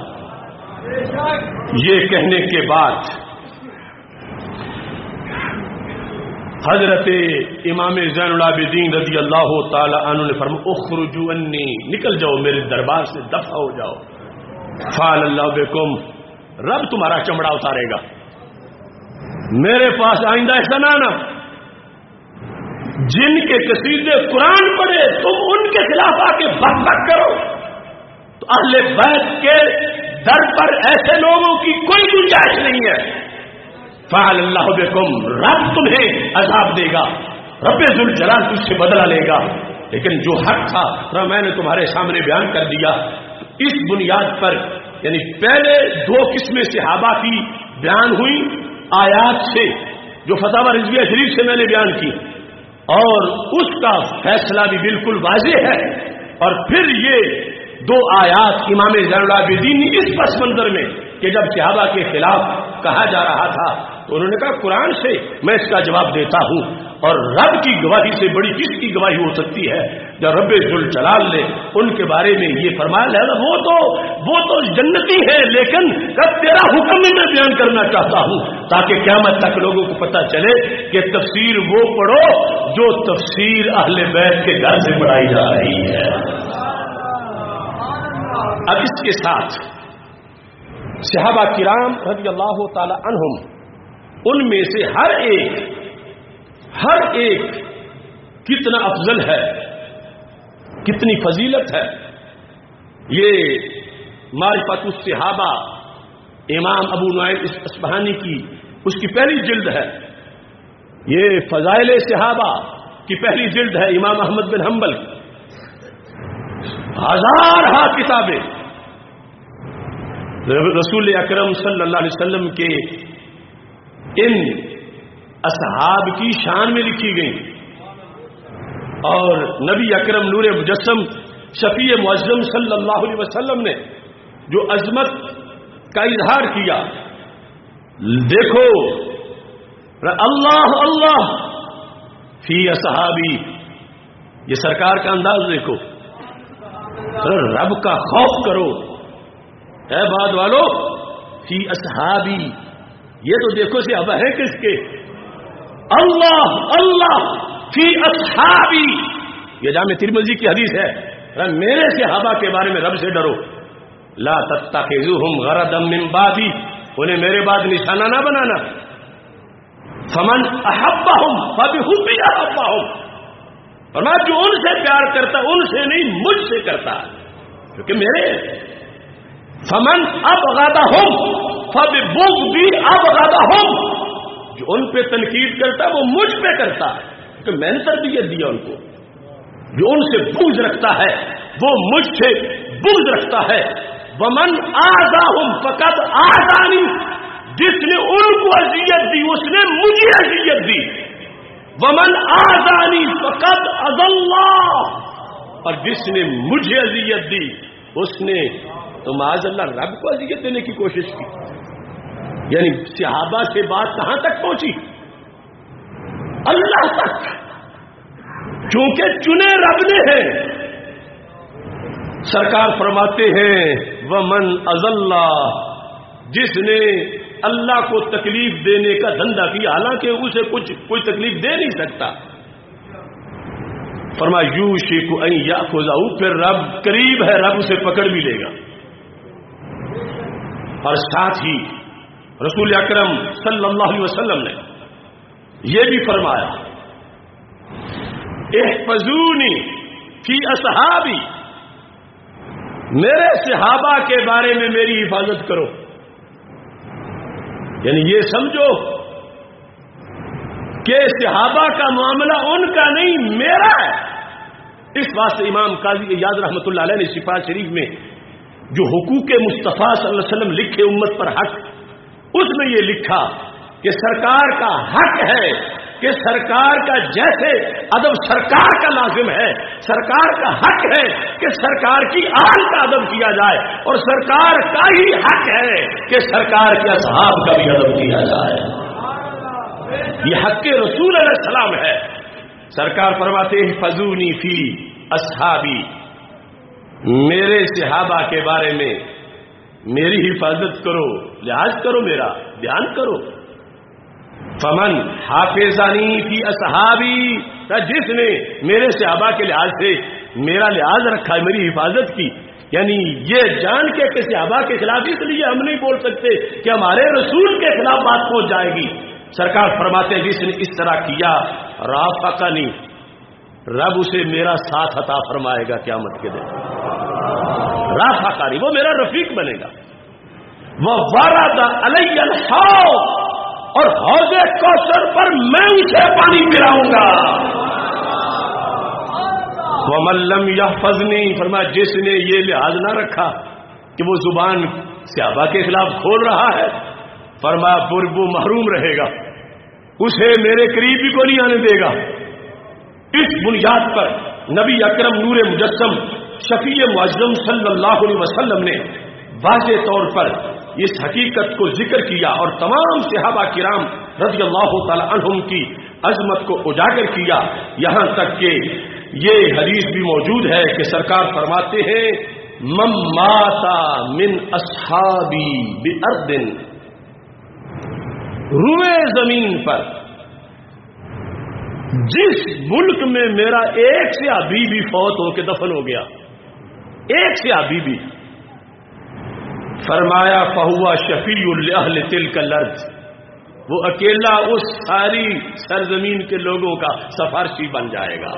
یہ کہنے کے بعد حضرت امام زین العابدین رضی اللہ تعالی عنہ نے فرمایا اخرجوا انی، نکل جاؤ میرے دربار سے، دفع ہو جاؤ. فعل اللہ بکم، رب تمہارا چمڑا اتارے گا. میرے پاس آئندہ ایسا نہ آنا، جن کے قصیدے قرآن پڑھے تم ان کے خلاف آ کے بک بک کرو، تو اہل بیت کے در پر ایسے لوگوں کی کوئی گنجائش نہیں ہے. فعل اللہ بکم، رب تمہیں عذاب دے گا، رب ذوالجلال تجھ سے بدلہ لے گا. لیکن جو حق تھا میں نے تمہارے سامنے بیان کر دیا. اس بنیاد پر یعنی پہلے دو قسمیں صحابہ کی بیان ہوئی آیات سے، جو فتاوی رضویہ شریف سے میں نے بیان کی، اور اس کا فیصلہ بھی بالکل واضح ہے. اور پھر یہ دو آیات امام زین العابدین نے اس پس منظر میں کہ جب صحابہ کے خلاف کہا جا رہا تھا تو انہوں نے کہا قرآن سے میں اس کا جواب دیتا ہوں، اور رب کی گواہی سے بڑی کس کی گواہی ہو سکتی ہے جب رب ذوالجلال نے ان کے بارے میں یہ فرمایا ہے وہ تو جنتی ہے، لیکن رب تیرا حکم میں بیان کرنا چاہتا ہوں تاکہ قیامت تک لوگوں کو پتہ چلے کہ تفسیر وہ پڑھو جو تفسیر اہل بیت کے گھر سے پڑھائی جا رہی ہے. اب اس کے ساتھ صحابہ کرام رضی اللہ تعالی عنہم، ان میں سے ہر ایک کتنا افضل ہے، کتنی فضیلت ہے. یہ معرفت الصحابہ امام ابو نعیم اصفہانی کی اس کی پہلی جلد ہے. یہ فضائل صحابہ کی پہلی جلد ہے امام احمد بن حنبل. ہزارہ کتابیں رسول اکرم صلی اللہ علیہ وسلم کے ان اصحاب کی شان میں لکھی گئی، اور نبی اکرم نور مجسم شفیع معظم صلی اللہ علیہ وسلم نے جو عظمت کا اظہار کیا. دیکھو اللہ اللہ فی اصحابی، یہ سرکار کا انداز دیکھو، رب کا خوف کرو اے بعد والو، فی اصحابی، یہ تو دیکھو سے اب ہے کس کے، اللہ اللہ فی اصحابی. یہ جامع ترمذی کی حدیث ہے میرے صحابہ کے بارے میں رب سے ڈرو. لا تتخذوهم غرضا من بعدی، انہیں میرے بعد نشانہ نہ بنانا. فمن احبهم فبحبی احبهم، فرمایا جو ان سے پیار کرتا ان سے نہیں مجھ سے کرتا کیونکہ میرے. فمن ابغضهم فببغضی ابغضهم، جو ان پہ تنقید کرتا وہ مجھ پہ کرتا کہ میں نے تربیت دیا ان کو. جو ان سے بغض رکھتا ہے وہ مجھ سے بغض رکھتا ہے. ومن آذاہم فقد آذانی، جس نے ان کو اذیت دی اس نے مجھے اذیت دی. ومن آذانی فقد اذى اللہ، اور جس نے مجھے اذیت دی اس نے تو معاذ اللہ رب کو اذیت دینے کی کوشش کی. یعنی صحابہ سے بات کہاں تک پہنچی؟ اللہ تک، چونکہ چنے رب نے ہیں. سرکار فرماتے ہیں ومن اذلّہ، جس نے اللہ کو تکلیف دینے کا دھندا کیا حالانکہ اسے کوئی تکلیف دے نہیں سکتا. فرمایا یوشک ان یاخذہ، پھر رب قریب ہے رب اسے پکڑ بھی لے گا. اور ساتھ ہی رسول اکرم صلی اللہ علیہ وسلم نے یہ بھی فرمایا احفظونی فی اصحابی، میرے صحابہ کے بارے میں میری حفاظت کرو. یعنی یہ سمجھو کہ صحابہ کا معاملہ ان کا نہیں میرا ہے. اس واسطے امام قاضی اعجاز رحمۃ اللہ علیہ نے شفا شریف میں جو حقوق مصطفیٰ صلی اللہ علیہ وسلم لکھے امت پر حق، اس میں یہ لکھا کہ سرکار کا حق ہے کہ سرکار کا جیسے ادب سرکار کا لازم ہے، سرکار کا حق ہے کہ سرکار کی آل کا ادب کیا جائے، اور سرکار کا ہی حق ہے کہ سرکار کے اصحاب کا بھی ادب کیا جائے. یہ حق رسول علیہ السلام ہے. سرکار فرماتے ہیں فضونی فی اصحابی، میرے صحابہ کے بارے میں میری حفاظت کرو، لحاظ کرو، میرا دھیان کرو. فمن حافظانی فی اصحابی، جس نے میرے صحابہ کے لحاظ سے میرا لحاظ رکھا، میری حفاظت کی. یعنی یہ جان کے کہ صحابہ کے خلاف اس لیے ہم نہیں بول سکتے کہ ہمارے رسول کے خلاف بات پہنچ جائے گی. سرکار فرماتے ہیں جس نے اس طرح کیا رافقنی، رب اسے میرا ساتھ عطا فرمائے گا قیامت کے دن. رافقنی، وہ میرا رفیق بنے گا. وورد علی الحوض، اور حوض کوثر پر میں اسے پانی پلاؤں گا. ومن لم یحفظنی، فرمایا جس نے یہ لحاظ نہ رکھا کہ وہ زبان صحابہ کے خلاف کھول رہا ہے، فرمایا وہ محروم رہے گا، اسے میرے قریب بھی کو نہیں آنے دے گا. اس بنیاد پر نبی اکرم نور مجسم شفیع معظم صلی اللہ علیہ وسلم نے واضح طور پر اس حقیقت کو ذکر کیا اور تمام صحابہ کرام رضی اللہ تعالی عنہم کی عظمت کو اجاگر کیا. یہاں تک کہ یہ حدیث بھی موجود ہے کہ سرکار فرماتے ہیں من مات من اصحابی بارض، روئے زمین پر جس ملک میں میرا ایک صحابی بھی فوت ہو کے دفن ہو گیا، ایک صحابی بھی، فرمایا فہو شفیع لأہل تلک الارض، وہ اکیلا اس ساری سرزمین کے لوگوں کا سفارشی بن جائے گا.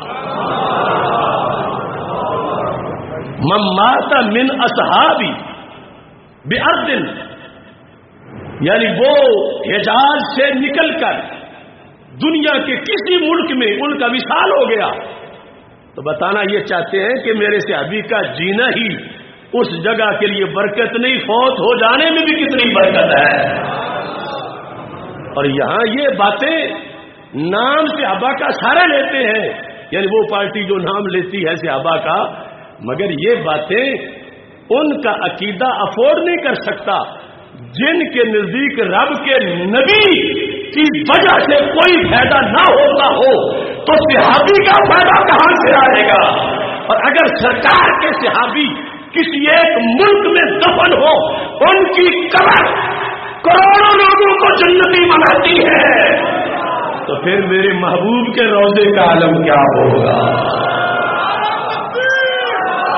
من مات من اصحابی بارض، یعنی وہ حجاز سے نکل کر دنیا کے کسی ملک میں ان کا وصال ہو گیا، تو بتانا یہ چاہتے ہیں کہ میرے صحابی کا جینا ہی اس جگہ کے لیے برکت نہیں، فوت ہو جانے میں بھی کتنی برکت ہے. اور یہاں یہ باتیں نام صحابہ کا سارے لیتے ہیں، یعنی وہ پارٹی جو نام لیتی ہے صحابہ کا، مگر یہ باتیں ان کا عقیدہ افورڈ نہیں کر سکتا جن کے نزدیک رب کے نبی کی وجہ سے کوئی فائدہ نہ ہوتا ہو تو صحابی کا فائدہ کہاں سے آئے گا؟ اور اگر سرکار کے صحابی کسی ایک ملک میں دفن ہو، ان کی قبر کروڑوں لوگوں کو جنتی بناتی ہے، تو پھر میرے محبوب کے روضے کا عالم کیا ہوگا؟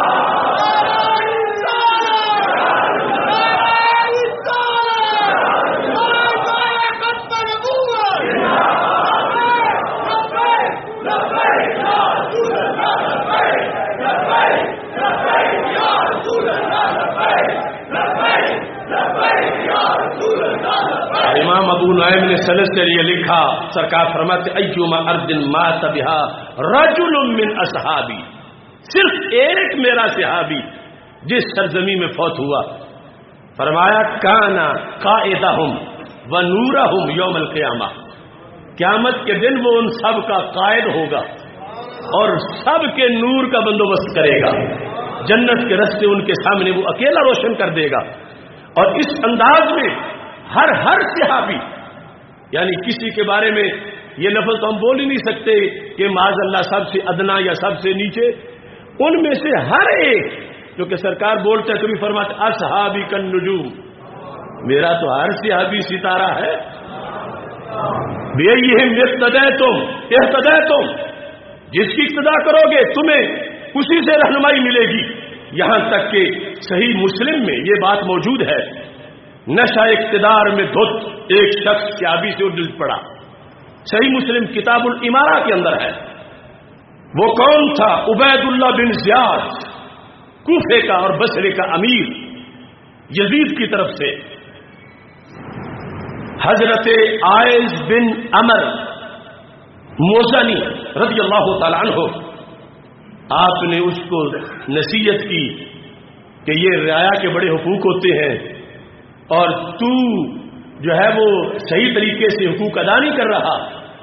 سند سے یہ لکھا، سرکار فرماتے ایما ارض مات بہا رجل من اصحابی، صرف ایک میرا صحابی جس سرزمین میں فوت ہوا، فرمایا کانا قائدہم ونورہم یوم القیامہ، قیامت کے دن وہ ان سب کا قائد ہوگا اور سب کے نور کا بندوبست کرے گا، جنت کے رستے ان کے سامنے وہ اکیلا روشن کر دے گا۔ اور اس انداز میں ہر صحابی، یعنی کسی کے بارے میں یہ لفظ تو ہم بول ہی نہیں سکتے کہ معاذ اللہ سب سے ادنا یا سب سے نیچے، ان میں سے ہر ایک جو کہ سرکار بولتے ہیں کبھی فرماتے اصحابی کن نجوم، میرا تو ہر صحابی ستارہ ہے، بیہم اقتدیتم، جس کی اقتدا کرو گے تمہیں اسی سے رہنمائی ملے گی۔ یہاں تک کہ صحیح مسلم میں یہ بات موجود ہے، نشہ اقتدار میں دھت ایک شخص صحابی سے ڈل پڑا، صحیح مسلم کتاب الامارہ کے اندر ہے۔ وہ کون تھا؟ عبید اللہ بن زیاد، کوفے کا اور بصرے کا امیر، یزید کی طرف سے۔ حضرت عائز بن عمر موزنی رضی اللہ تعالی عنہ، آپ نے اس کو نصیحت کی کہ یہ رعایا کے بڑے حقوق ہوتے ہیں اور تو جو ہے وہ صحیح طریقے سے حقوق ادا نہیں کر رہا،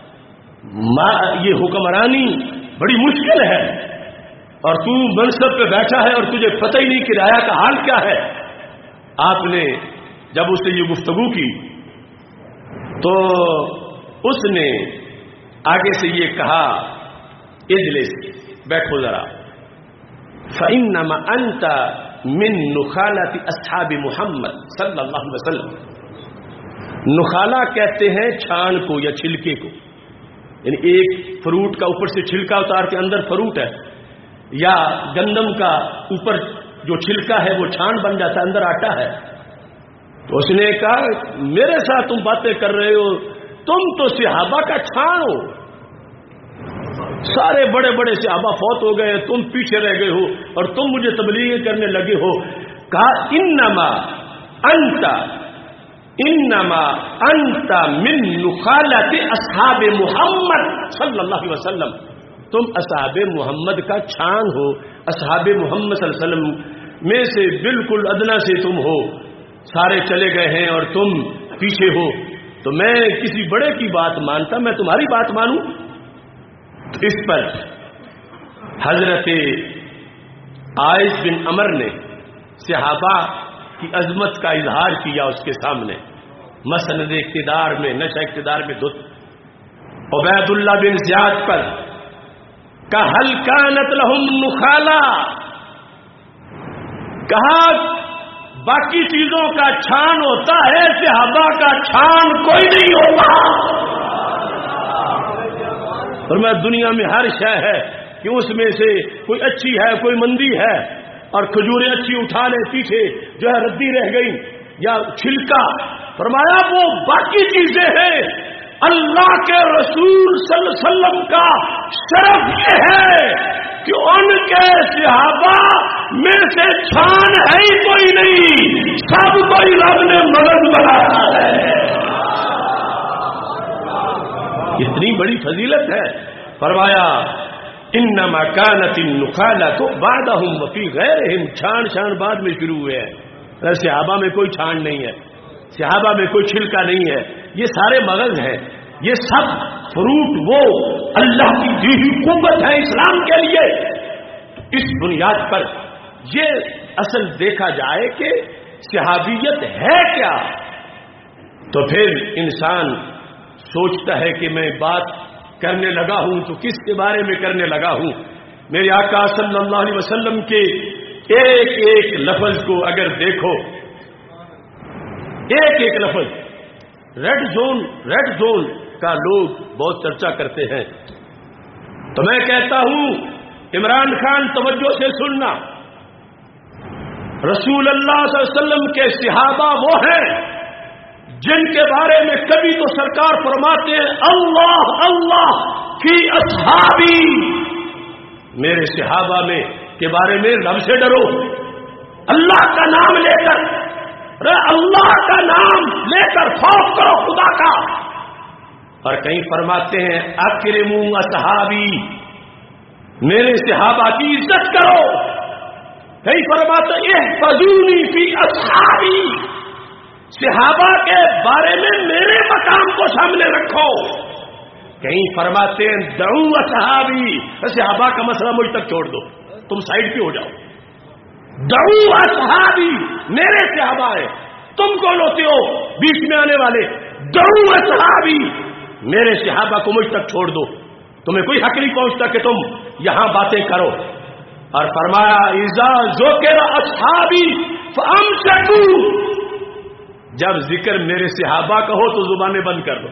یہ حکمرانی بڑی مشکل ہے اور تو منصب پہ بیٹھا ہے اور تجھے پتہ ہی نہیں کہ رعایا کا حال کیا ہے۔ آپ نے جب اس سے یہ گفتگو کی تو اس نے آگے سے یہ کہا اجلس، بیٹھو ذرا، فإنما أنت من نخالة اصحاب محمد صلی اللہ علیہ وسلم۔ نخالہ کہتے ہیں چھان کو یا چھلکے کو، یعنی ایک فروٹ کا اوپر سے چھلکا اتار کے اندر فروٹ ہے، یا گندم کا اوپر جو چھلکا ہے وہ چھان بن جاتا ہے، اندر آٹا ہے۔ تو اس نے کہا میرے ساتھ تم باتیں کر رہے ہو، تم تو صحابہ کا چھان ہو، سارے بڑے بڑے صحابہ فوت ہو گئے، تم پیچھے رہ گئے ہو اور تم مجھے تبلیغ کرنے لگے ہو۔ کہا انما انت من نخالۃ اصحاب محمد صلی اللہ علیہ وسلم، تم اصحاب محمد کا چھان ہو، اصحاب محمد صلی اللہ علیہ وسلم میں سے بالکل ادنا سے تم ہو، سارے چلے گئے ہیں اور تم پیچھے ہو، تو میں کسی بڑے کی بات مانتا، میں تمہاری بات مانوں؟ اس پر حضرت عائز بن عمر نے صحابہ کی عظمت کا اظہار کیا اس کے سامنے، مسند اقتدار میں، نشہ اقتدار میں دھت۔ عبید اللہ بن زیاد پر کہ هل كانت لهم نخالہ، کہا باقی چیزوں کا چھان ہوتا ہے، صحابہ کا چھان کوئی نہیں ہوتا۔ اور میں دنیا میں ہر شے ہے کہ اس میں سے کوئی اچھی ہے کوئی مندی ہے، اور کھجوریں اچھی اٹھا لے پیچھے جو ہے ردی رہ گئی یا چھلکا، فرمایا وہ باقی چیزیں ہیں، اللہ کے رسول صلی اللہ علیہ وسلم کا شرف یہ ہے کہ ان کے صحابہ میں سے چھان ہے ہی کوئی نہیں، سب کوئی رب نے مدد بنایا ہے۔ اتنی بڑی فضیلت ہے۔ فرمایا انما كانت النخالة بعدهم وفي غيرهم، چھان بعد میں شروع ہوئے ہیں، صحابہ میں کوئی چھان نہیں ہے، صحابہ میں کوئی چھلکا نہیں ہے، یہ سارے مغز ہیں، یہ سب فروٹ وہ اللہ کی دی ہوئی قوت ہے اسلام کے لیے۔ اس بنیاد پر یہ اصل دیکھا جائے کہ صحابیت ہے کیا، تو پھر انسان سوچتا ہے کہ میں بات کرنے لگا ہوں تو کس کے بارے میں کرنے لگا ہوں۔ میرے آقا صلی اللہ علیہ وسلم کے ایک ایک لفظ کو اگر دیکھو، ایک ایک لفظ، ریڈ زون کا لوگ بہت چرچا کرتے ہیں، تو میں کہتا ہوں عمران خان توجہ سے سننا، رسول اللہ صلی اللہ علیہ وسلم کے صحابہ وہ ہیں جن کے بارے میں کبھی تو سرکار فرماتے ہیں اللہ کی اصحابی، میرے صحابہ میں کے بارے میں رب سے ڈرو، اللہ کا نام لے کر، اللہ کا نام لے کر خوف کرو خدا کا، اور کہیں فرماتے ہیں اکرموا اصحابی، میرے صحابہ کی عزت کرو. کہیں فرماتے ہیں احفظونی فی اصحابی، صحابہ کے بارے میں میرے مقام کو سامنے رکھو. کہیں فرماتے ہیں دعو اصحابی، صحابہ کا مسئلہ مجھ تک چھوڑ دو، تم سائڈ پہ ہو جاؤ. دعو اصحابی، میرے صحابہ ہیں، تم کون ہوتے ہو بیچ میں آنے والے؟ دعو اصحابی، میرے صحابہ کو مجھ تک چھوڑ دو، تمہیں کوئی حق نہیں پہنچتا کہ تم یہاں باتیں کرو. اور فرمایا اذا ذکر اصحابی فامسکوا، جب ذکر میرے صحابہ کا ہو تو زبانیں بند کر دو.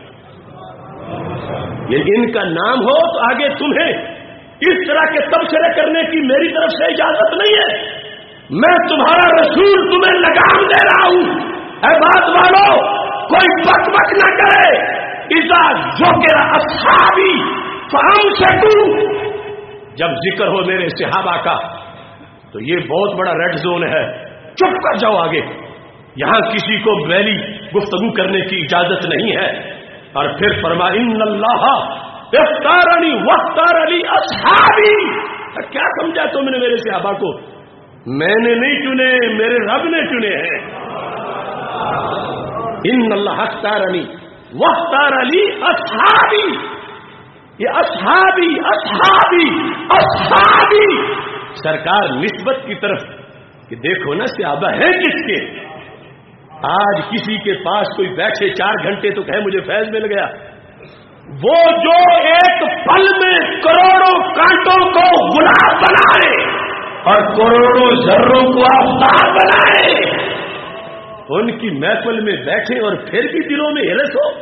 یہ ان کا نام ہو تو آگے تمہیں اس طرح کے تبصرے کرنے کی میری طرف سے اجازت نہیں ہے. میں تمہارا رسول تمہیں لگام دے رہا ہوں. اے بات والو، کوئی بک بک نہ کرے. اذا ذکر اصحابی فامسکوا، جب ذکر ہو میرے صحابہ کا تو یہ بہت بڑا ریڈ زون ہے، چپ کر جاؤ آگے. یہاں کسی کو ویلی گفتگو کرنے کی اجازت نہیں ہے. اور پھر فرما ان اللہ اختارنی واختار لی اصحابی. کیا سمجھا تم نے میرے صحابہ کو؟ میں نے نہیں چنے، میرے رب نے چنے ہیں. ان اللہ اختارنی واختار لی اصحابی. یہ اصحابی اصحابی اصحابی، سرکار نسبت کی طرف کہ دیکھو نا صحابہ ہے کس کے. آج کسی کے پاس کوئی بیٹھے 4 گھنٹے تو کہے مجھے فیض مل گیا، وہ جو ایک پل میں کروڑوں کانٹوں کو گلاب بنائے اور کروڑوں ذروں کو آفتاب بنائے، ان کی محفل میں بیٹھے اور پھر بھی دلوں میں ہلس ہو.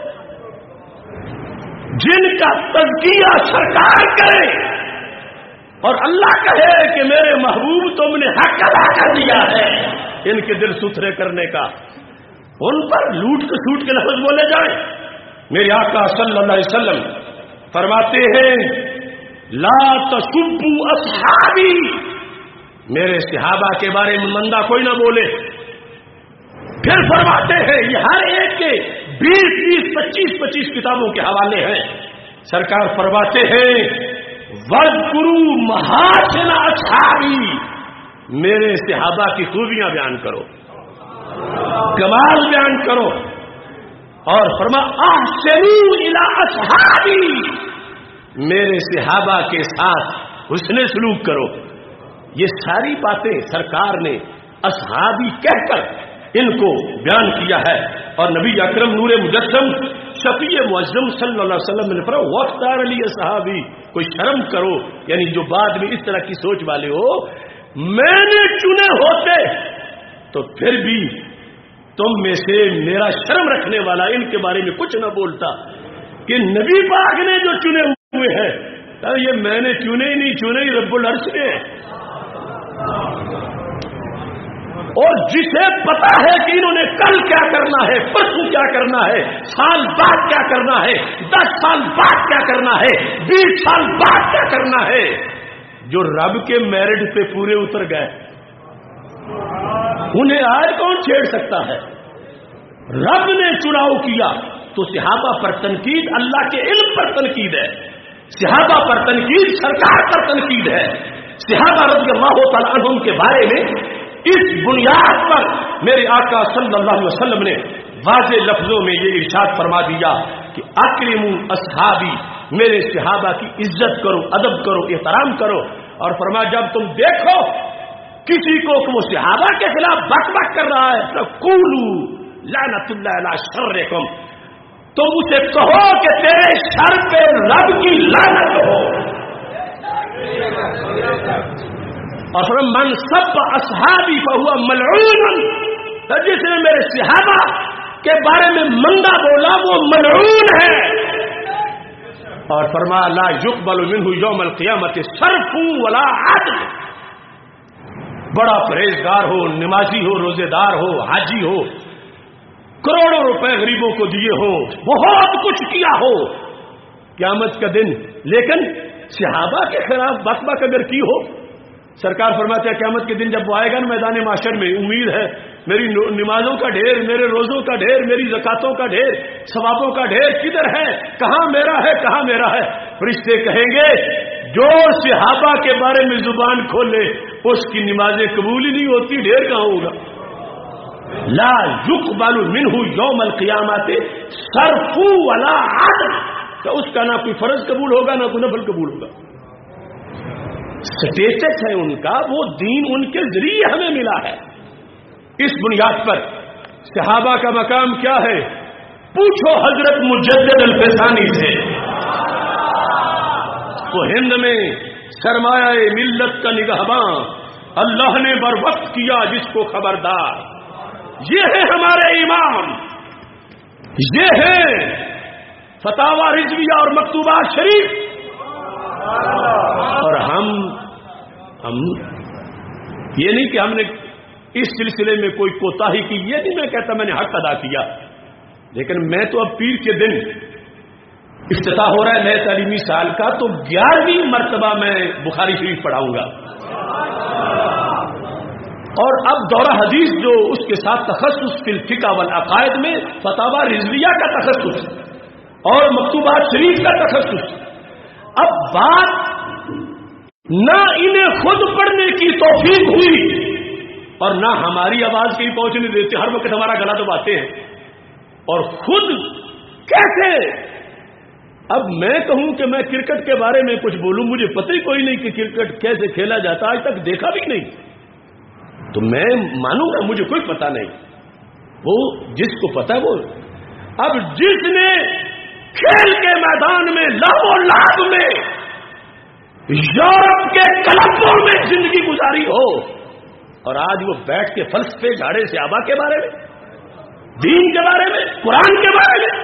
جن کا تزکیہ سرکار کرے اور اللہ کہے کہ میرے محبوب تم نے حق ادا کر دیا ہے ان کے دل ستھرے کرنے کا، ان پر لوٹ کے لفظ بولے جائیں. میرے آقا صلی اللہ علیہ وسلم فرماتے ہیں لا تسبوا اصحابی، میرے صحابہ کے بارے میں مندہ کوئی نہ بولے. پھر فرماتے ہیں یہ ہر ایک کے 20 25 کتابوں کے حوالے ہیں. سرکار فرماتے ہیں وَاذْكُرُوا مَحَاسِنَ أَصْحَابِي، میرے صحابہ کی خوبیاں بیان کرو، کمال بیان کرو. اور فرما احسنوا إِلَىٰ أَصْحَابِي، میرے صحابہ کے ساتھ حسن سلوک کرو. یہ ساری باتیں سرکار نے اصحابی کہہ کر ان کو بیان کیا ہے. اور نبی اکرم نور مجسم شفیع معظم صلی اللہ علیہ وسلم نے فرمایا واختار لی اصحابی، کوئی شرم کرو، یعنی جو بعد میں اس طرح کی سوچ والے ہو، میں نے چنے ہوتے تو پھر بھی تم میں سے میرا شرم رکھنے والا ان کے بارے میں کچھ نہ بولتا کہ نبی پاک نے جو چنے ہوئے ہیں، یہ میں نے چنے ہی نہیں، چنے ہی رب العرش نے. اور جسے پتا ہے کہ انہوں نے کل کیا کرنا ہے، پرسوں کیا کرنا ہے، سال بعد کیا کرنا ہے، 10 سال بعد کیا کرنا ہے، 20 سال بعد کیا کرنا ہے، جو رب کے میرٹ پہ پورے اتر گئے انہیں آج کون چھیڑ سکتا ہے؟ رب نے چناؤ کیا تو صحابہ پر تنقید اللہ کے علم پر تنقید ہے، صحابہ پر تنقید سرکار پر تنقید ہے. صحابہ رضی اللہ تعالی عنہم کے بارے میں اس بنیاد پر میرے آقا صلی اللہ علیہ وسلم نے واضح لفظوں میں یہ ارشاد فرما دیا کہ اکرموا اصحابی، میرے صحابہ کی عزت کرو، ادب کرو، احترام کرو. اور فرما جب تم دیکھو کسی کو کہ وہ صحابہ کے خلاف بک بک کر رہا ہے تو قولوا لعنت اللہ علی شرکم، تم اسے کہو کہ تیرے شر پہ رب کی لعنت ہو. اور من سب اصحابی فہو ملعون، جس نے میرے صحابہ کے بارے میں مندا بولا وہ ملعون ہے. اور فرما لا یقبل منہ یوم القیامت صرف ولا عدل، بڑا پرہیزگار ہو، نمازی ہو، روزے دار ہو، حاجی ہو، کروڑوں روپے غریبوں کو دیے ہو، بہت کچھ کیا ہو، قیامت کا دن لیکن صحابہ کے خلاف بک بک اگر کی ہو، سرکار فرماتے ہیں قیامت کے دن جب وہ آئے گا نا میدان معاشر میں، امید ہے میری نمازوں کا ڈھیر، میرے روزوں کا ڈھیر، میری زکاتوں کا ڈھیر، ثوابوں کا ڈھیر کدھر ہے؟ کہاں میرا ہے؟ کہاں میرا ہے؟ فرشتے کہیں گے جو صحابہ کے بارے میں زبان کھولے اس کی نمازیں قبول ہی نہیں ہوتی، ڈھیر کہاں ہوگا؟ لا یقبل منہ یوم القیامت صرف ولا عدل، کہ اس کا نہ کوئی فرض قبول ہوگا نہ کوئی نفل قبول ہوگا. سٹیٹس ہے ان کا، وہ دین ان کے ذریعے ہمیں ملا ہے. اس بنیاد پر صحابہ کا مقام کیا ہے؟ پوچھو حضرت مجدد الفسانی سے. وہ ہند میں سرمایہ ملت کا نگہباں، اللہ نے بر وقت کیا جس کو خبردار. یہ ہے ہمارے امام، یہ ہے فتاوی رضویہ اور مکتوبات شریف. اور ہم یہ نہیں کہ ہم نے اس سلسلے میں کوئی کوتاہی کی، یہ نہیں میں کہتا میں نے حق ادا کیا، لیکن میں تو اب پیر کے دن افتتاح ہو رہا ہے نئے تعلیمی سال کا، تو 11ویں مرتبہ میں بخاری شریف پڑھاؤں گا. اور اب دورہ حدیث جو اس کے ساتھ تخصص فی الفقہ والعقائد میں فتاوی رضویہ کا تخصص اور مکتوبات شریف کا تخصص. اب بات نہ انہیں خود پڑھنے کی توفیق ہوئی اور نہ ہماری آواز کہیں پہنچنے دیتے، ہر وقت ہمارا گلا دباتے ہیں. اور خود کیسے اب میں کہوں کہ میں کرکٹ کے بارے میں کچھ بولوں، مجھے پتہ ہی کوئی نہیں کہ کرکٹ کیسے کھیلا جاتا، آج تک دیکھا بھی نہیں، تو میں مانوں گا مجھے کوئی پتہ نہیں. وہ جس کو پتہ وہ، اب جس نے کھیل کے میدان میں لاکھوں لاکھ میں یورپ کے کلبوں میں زندگی گزاری ہو اور آج وہ بیٹھ کے فلسفے جھاڑے صحابہ کے بارے میں، دین کے بارے میں، قرآن کے بارے میں،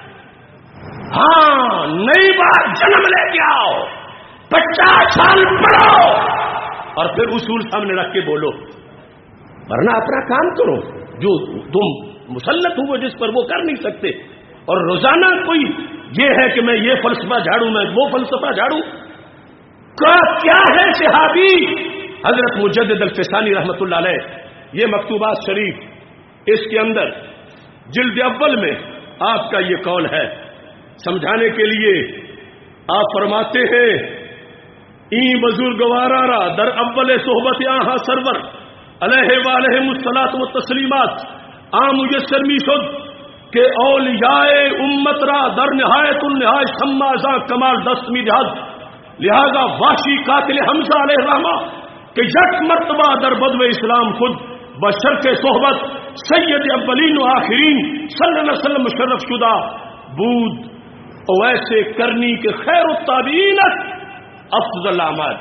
ہاں نئی بار جنم لے کے آؤ، 50 سال پڑھو اور پھر اصول سامنے رکھ کے بولو، ورنہ اپنا کام کرو جو تم مسلط ہوئے جس پر وہ کر نہیں سکتے. اور روزانہ کوئی یہ ہے کہ میں یہ فلسفہ جھاڑوں، میں وہ فلسفہ جھاڑوں، کا کیا ہے صحابی؟ حضرت مجدد الفسانی رحمت اللہ علیہ، یہ مکتوبات شریف، اس کے اندر جلد اول میں آپ کا یہ قول ہے. سمجھانے کے لیے آپ فرماتے ہیں این بزرگوارا را در اول صحبت آہا سرور علیہ وآلہم الصلاۃ والتسلیمات عام میسر می شد کہ اولیاء امت را در نہایت النہایت شمازہ کمال دست می دہد، لہذا واشی قاتل حمزہ علیہ الرحمہ کہ یک مرتبہ در بدو اسلام خود بشرط صحبت سید اولین و آخرین صلی اللہ علیہ وسلم مشرف شدہ بود، ویسے کرنی کے خیر التابعین افضل اعمال.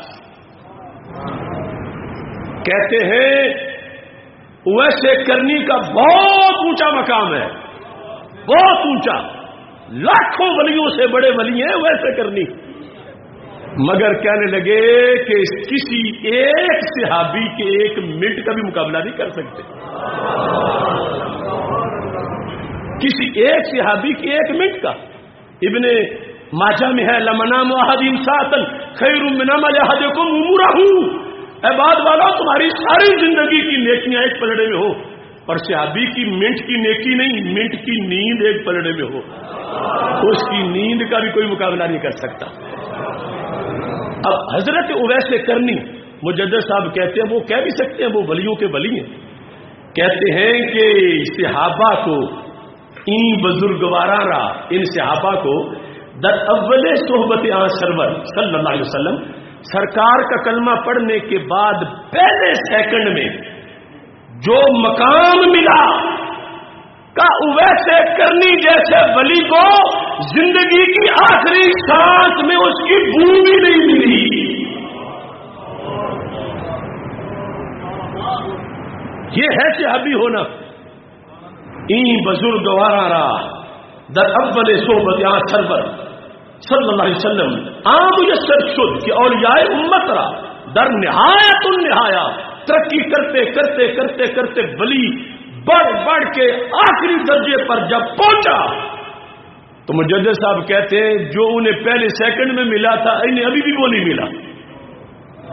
کہتے ہیں ویسے کرنی کا بہت اونچا مقام ہے، بہت اونچا، لاکھوں ولیوں سے بڑے ولی ہیں ویسے کرنی. مگر کہنے لگے کہ کسی ایک صحابی کے 1 منٹ کا بھی مقابلہ نہیں کر سکتے، کسی ایک صحابی کے 1 منٹ کا. ابن ماجہ میں ہے لمنام احدین ساتن خیر من عمل احدکم عمرہ. اے بعد والا تمہاری ساری زندگی کی نیکیاں ایک پلڑے میں ہو، پر صحابی کی منٹ کی نیکی نہیں، منٹ کی نیند ایک پلڑے میں ہو، اس کی نیند کا بھی کوئی مقابلہ نہیں کر سکتا. اب حضرت اویس کرنی مجدد صاحب کہتے ہیں، وہ کہہ بھی سکتے ہیں وہ ولیوں کے ولی ہیں، کہتے ہیں کہ صحابہ کو این بزرگوارا را، ان صحابہ کو در اول صحبت آن سرور صلی اللہ علیہ وسلم، سرکار کا کلمہ پڑھنے کے بعد پہلے سیکنڈ میں جو مقام ملا کا اویسے کرنی جیسے ولی کو زندگی کی آخری سانس میں اس کی بو بھی نہیں ملی. یہ ہے صحابی ہونا. این بزرگوارا را در اول صحبت آن سرور صلی اللہ علیہ وسلم عام میسر شد کہ اولیاء امت را در نہایت النہایا، ترقی کرتے کرتے کرتے کرتے ولی بڑھ بڑھ کے آخری درجے پر جب پہنچا تو مجدد صاحب کہتے ہیں جو انہیں پہلے سیکنڈ میں ملا تھا انہیں ابھی بھی وہ نہیں ملا.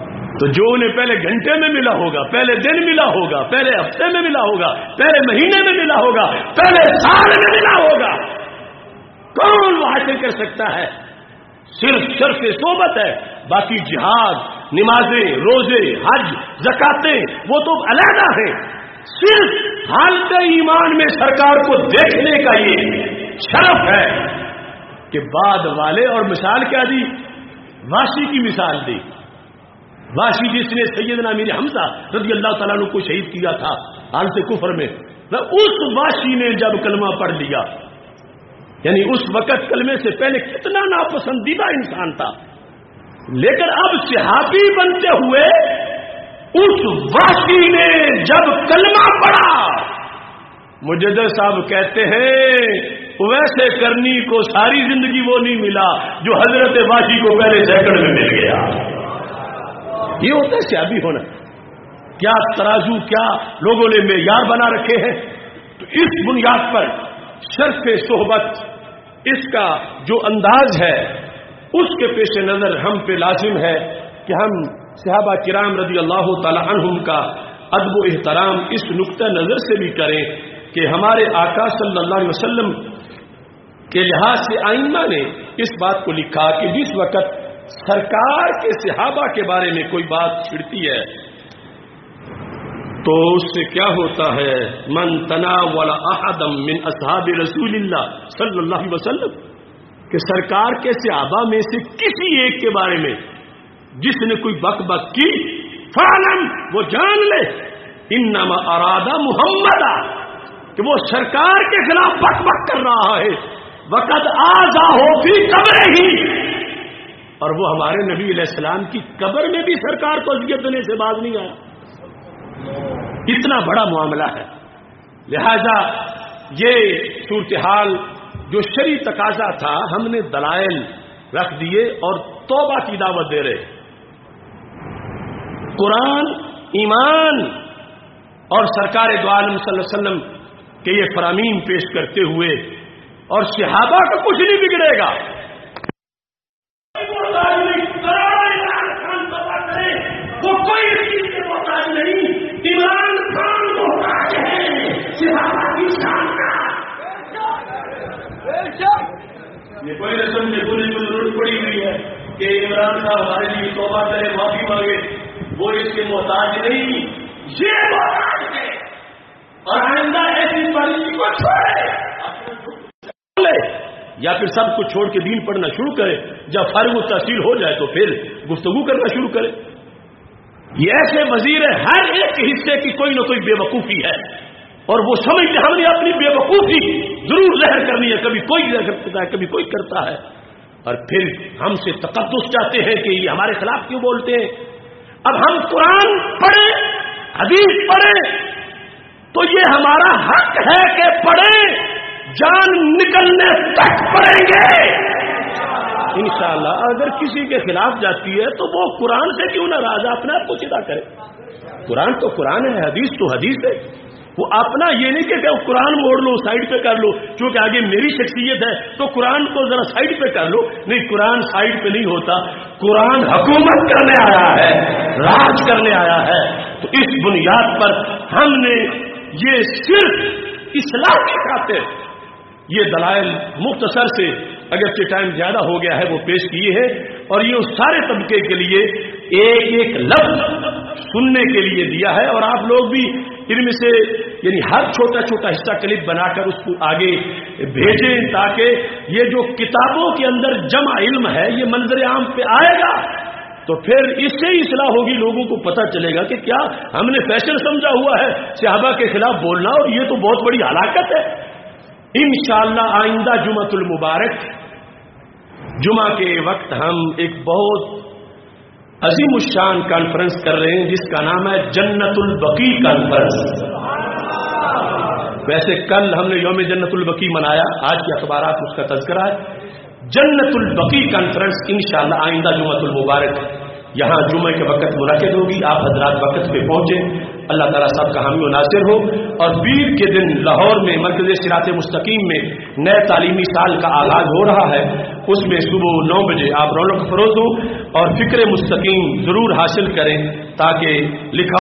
تو جو انہیں پہلے گھنٹے میں ملا ہوگا، پہلے دن ملا ہوگا، پہلے ہفتے میں ملا ہوگا، پہلے مہینے میں ملا ہوگا، پہلے سال میں ملا ہوگا، کون وہ حاصل کر سکتا ہے؟ صرف شرف صحبت ہے. باقی جہاد، نمازیں، روزے، حج، زکاتیں وہ تو علیحدہ ہیں. صرف حالت ایمان میں سرکار کو دیکھنے کا یہ شرف ہے کہ بعد والے. اور مثال کیا دی؟ واشی کی مثال دی. واشی جس نے سیدنا امیر حمزہ رضی اللہ تعالیٰ عنہ کو شہید کیا تھا حالت کفر میں، اس واشی نے جب کلمہ پڑھ لیا، یعنی اس وقت کلمے سے پہلے کتنا ناپسندیدہ انسان تھا، لیکن اب صحابی بنتے ہوئے اس واشی نے جب کلمہ پڑھا، مجدد صاحب کہتے ہیں ویسے کرنی کو ساری زندگی وہ نہیں ملا جو حضرت واشی کو پہلے سیکنڈ میں مل گیا. یہ ہوتا ہے صحابی ہونا. کیا ترازو، کیا لوگوں نے معیار بنا رکھے ہیں. تو اس بنیاد پر شرف صحبت، اس کا جو انداز ہے اس کے پیش نظر ہم پہ لازم ہے کہ ہم صحابہ کرام رضی اللہ تعالی عنہم کا ادب و احترام اس نقطہ نظر سے بھی کریں کہ ہمارے آقا صلی اللہ علیہ وسلم کے لحاظ سے آئمہ نے اس بات کو لکھا کہ جس وقت سرکار کے صحابہ کے بارے میں کوئی بات چھڑتی ہے تو اس سے کیا ہوتا ہے، من تناول احدا من اصحاب رسول اللہ صلی اللہ علیہ وسلم، کہ سرکار کے صحابہ میں سے کسی ایک کے بارے میں جس نے کوئی بک بک کی، فعلم، وہ جان لے، انما ارادہ محمد، کہ وہ سرکار کے خلاف بک بک کر رہا ہے، وقد آذا ہو فی قبرہ ہی، اور وہ ہمارے نبی علیہ السلام کی قبر میں بھی سرکار کو اذیت دینے سے باز نہیں آیا. اتنا بڑا معاملہ ہے. لہذا یہ صورتحال جو شرعی تقاضا تھا ہم نے دلائل رکھ دیے اور توبہ کی دعوت دے رہے. قرآن، ایمان اور سرکار دو عالم صلی اللہ علیہ وسلم کے یہ فرامین پیش کرتے ہوئے، اور صحابہ کا کچھ نہیں بگڑے گا. وہ کوئی چیز کے محتاج نہیں، عمران خان محتاج ہے صحابہ کی شان کا. یہ کوئی رسم میں پوری ضرورت پڑی ہوئی ہے کہ عمران صاحب ہمارے لیے توبہ کرے، معافی مانگے، وہ اس کے محتاج نہیں، یہ محتاج ہے. اور آئندہ ایسی پالیسی کو چھوڑے یا پھر سب کو چھوڑ کے دین پڑھنا شروع کرے. جب فارغ التحصیل ہو جائے تو پھر گفتگو کرنا شروع کرے. یہ ایسے وزیر ہے، ہر ایک حصے کی کوئی نہ کوئی بے وقوفی ہے، اور وہ سمجھتے ہم نے اپنی بے وقوفی ضرور ظاہر کرنی ہے. کبھی کوئی ظاہر کرتا ہے، کبھی کوئی کرتا ہے، اور پھر ہم سے تقدس چاہتے ہیں کہ یہ ہمارے خلاف کیوں بولتے ہیں. اب ہم قرآن پڑھیں، حدیث پڑھیں تو یہ ہمارا حق ہے کہ پڑھیں، جان نکلنے تک پڑھیں گے انشاءاللہ. اگر کسی کے خلاف جاتی ہے تو وہ قرآن سے کیوں ناراض ہے، اپنے آپ کو سیدھا کرے. قرآن تو قرآن ہے، حدیث تو حدیث ہے. وہ اپنا یہ نہیں کہ قرآن موڑ لو، سائڈ پہ کر لو، کیونکہ آگے میری شخصیت ہے تو قرآن کو ذرا سائڈ پہ کر لو. نہیں، قرآن سائڈ پہ نہیں ہوتا. قرآن حکومت کرنے آیا ہے، راج کرنے آیا ہے. تو اس بنیاد پر ہم نے یہ صرف اصلاح کی خاطر یہ دلائل مختصر سے، اگرچہ ٹائم زیادہ ہو گیا ہے، وہ پیش کیے ہیں. اور یہ اس سارے طبقے کے لیے ایک ایک لفظ سننے کے لیے دیا ہے. اور آپ لوگ بھی ان میں سے یعنی ہر چھوٹا چھوٹا حصہ کلپ بنا کر اس کو آگے بھیجیں تاکہ یہ جو کتابوں کے اندر جمع علم ہے یہ منظر عام پہ آئے گا تو پھر اس سے اصلاح ہوگی. لوگوں کو پتہ چلے گا کہ کیا ہم نے فیشن سمجھا ہوا ہے صحابہ کے خلاف بولنا، اور یہ تو بہت بڑی ہلاکت ہے. انشاءاللہ آئندہ جمعۃ المبارک جمعہ کے وقت ہم ایک بہت عظیم الشان کانفرنس کر رہے ہیں جس کا نام ہے جنت البقیع کانفرنس. ویسے کل ہم نے یوم جنت البقیع منایا، آج کے اخبارات اس کا تذکرہ ہے. جنت البقیع کانفرنس انشاءاللہ آئندہ جمعۃ المبارک یہاں جمعے کے وقت منعقد ہوگی، آپ حضرات وقت پہ پہنچیں، اللہ تعالیٰ سب کا حامی و ناصر ہو۔ اور پیر کے دن لاہور میں مرکز صراط مستقیم میں نئے تعلیمی سال کا آغاز ہو رہا ہے، اس میں صبح 9 بجے آپ رونق افروز ہوں اور فکر مستقیم ضرور حاصل کریں تاکہ لکھا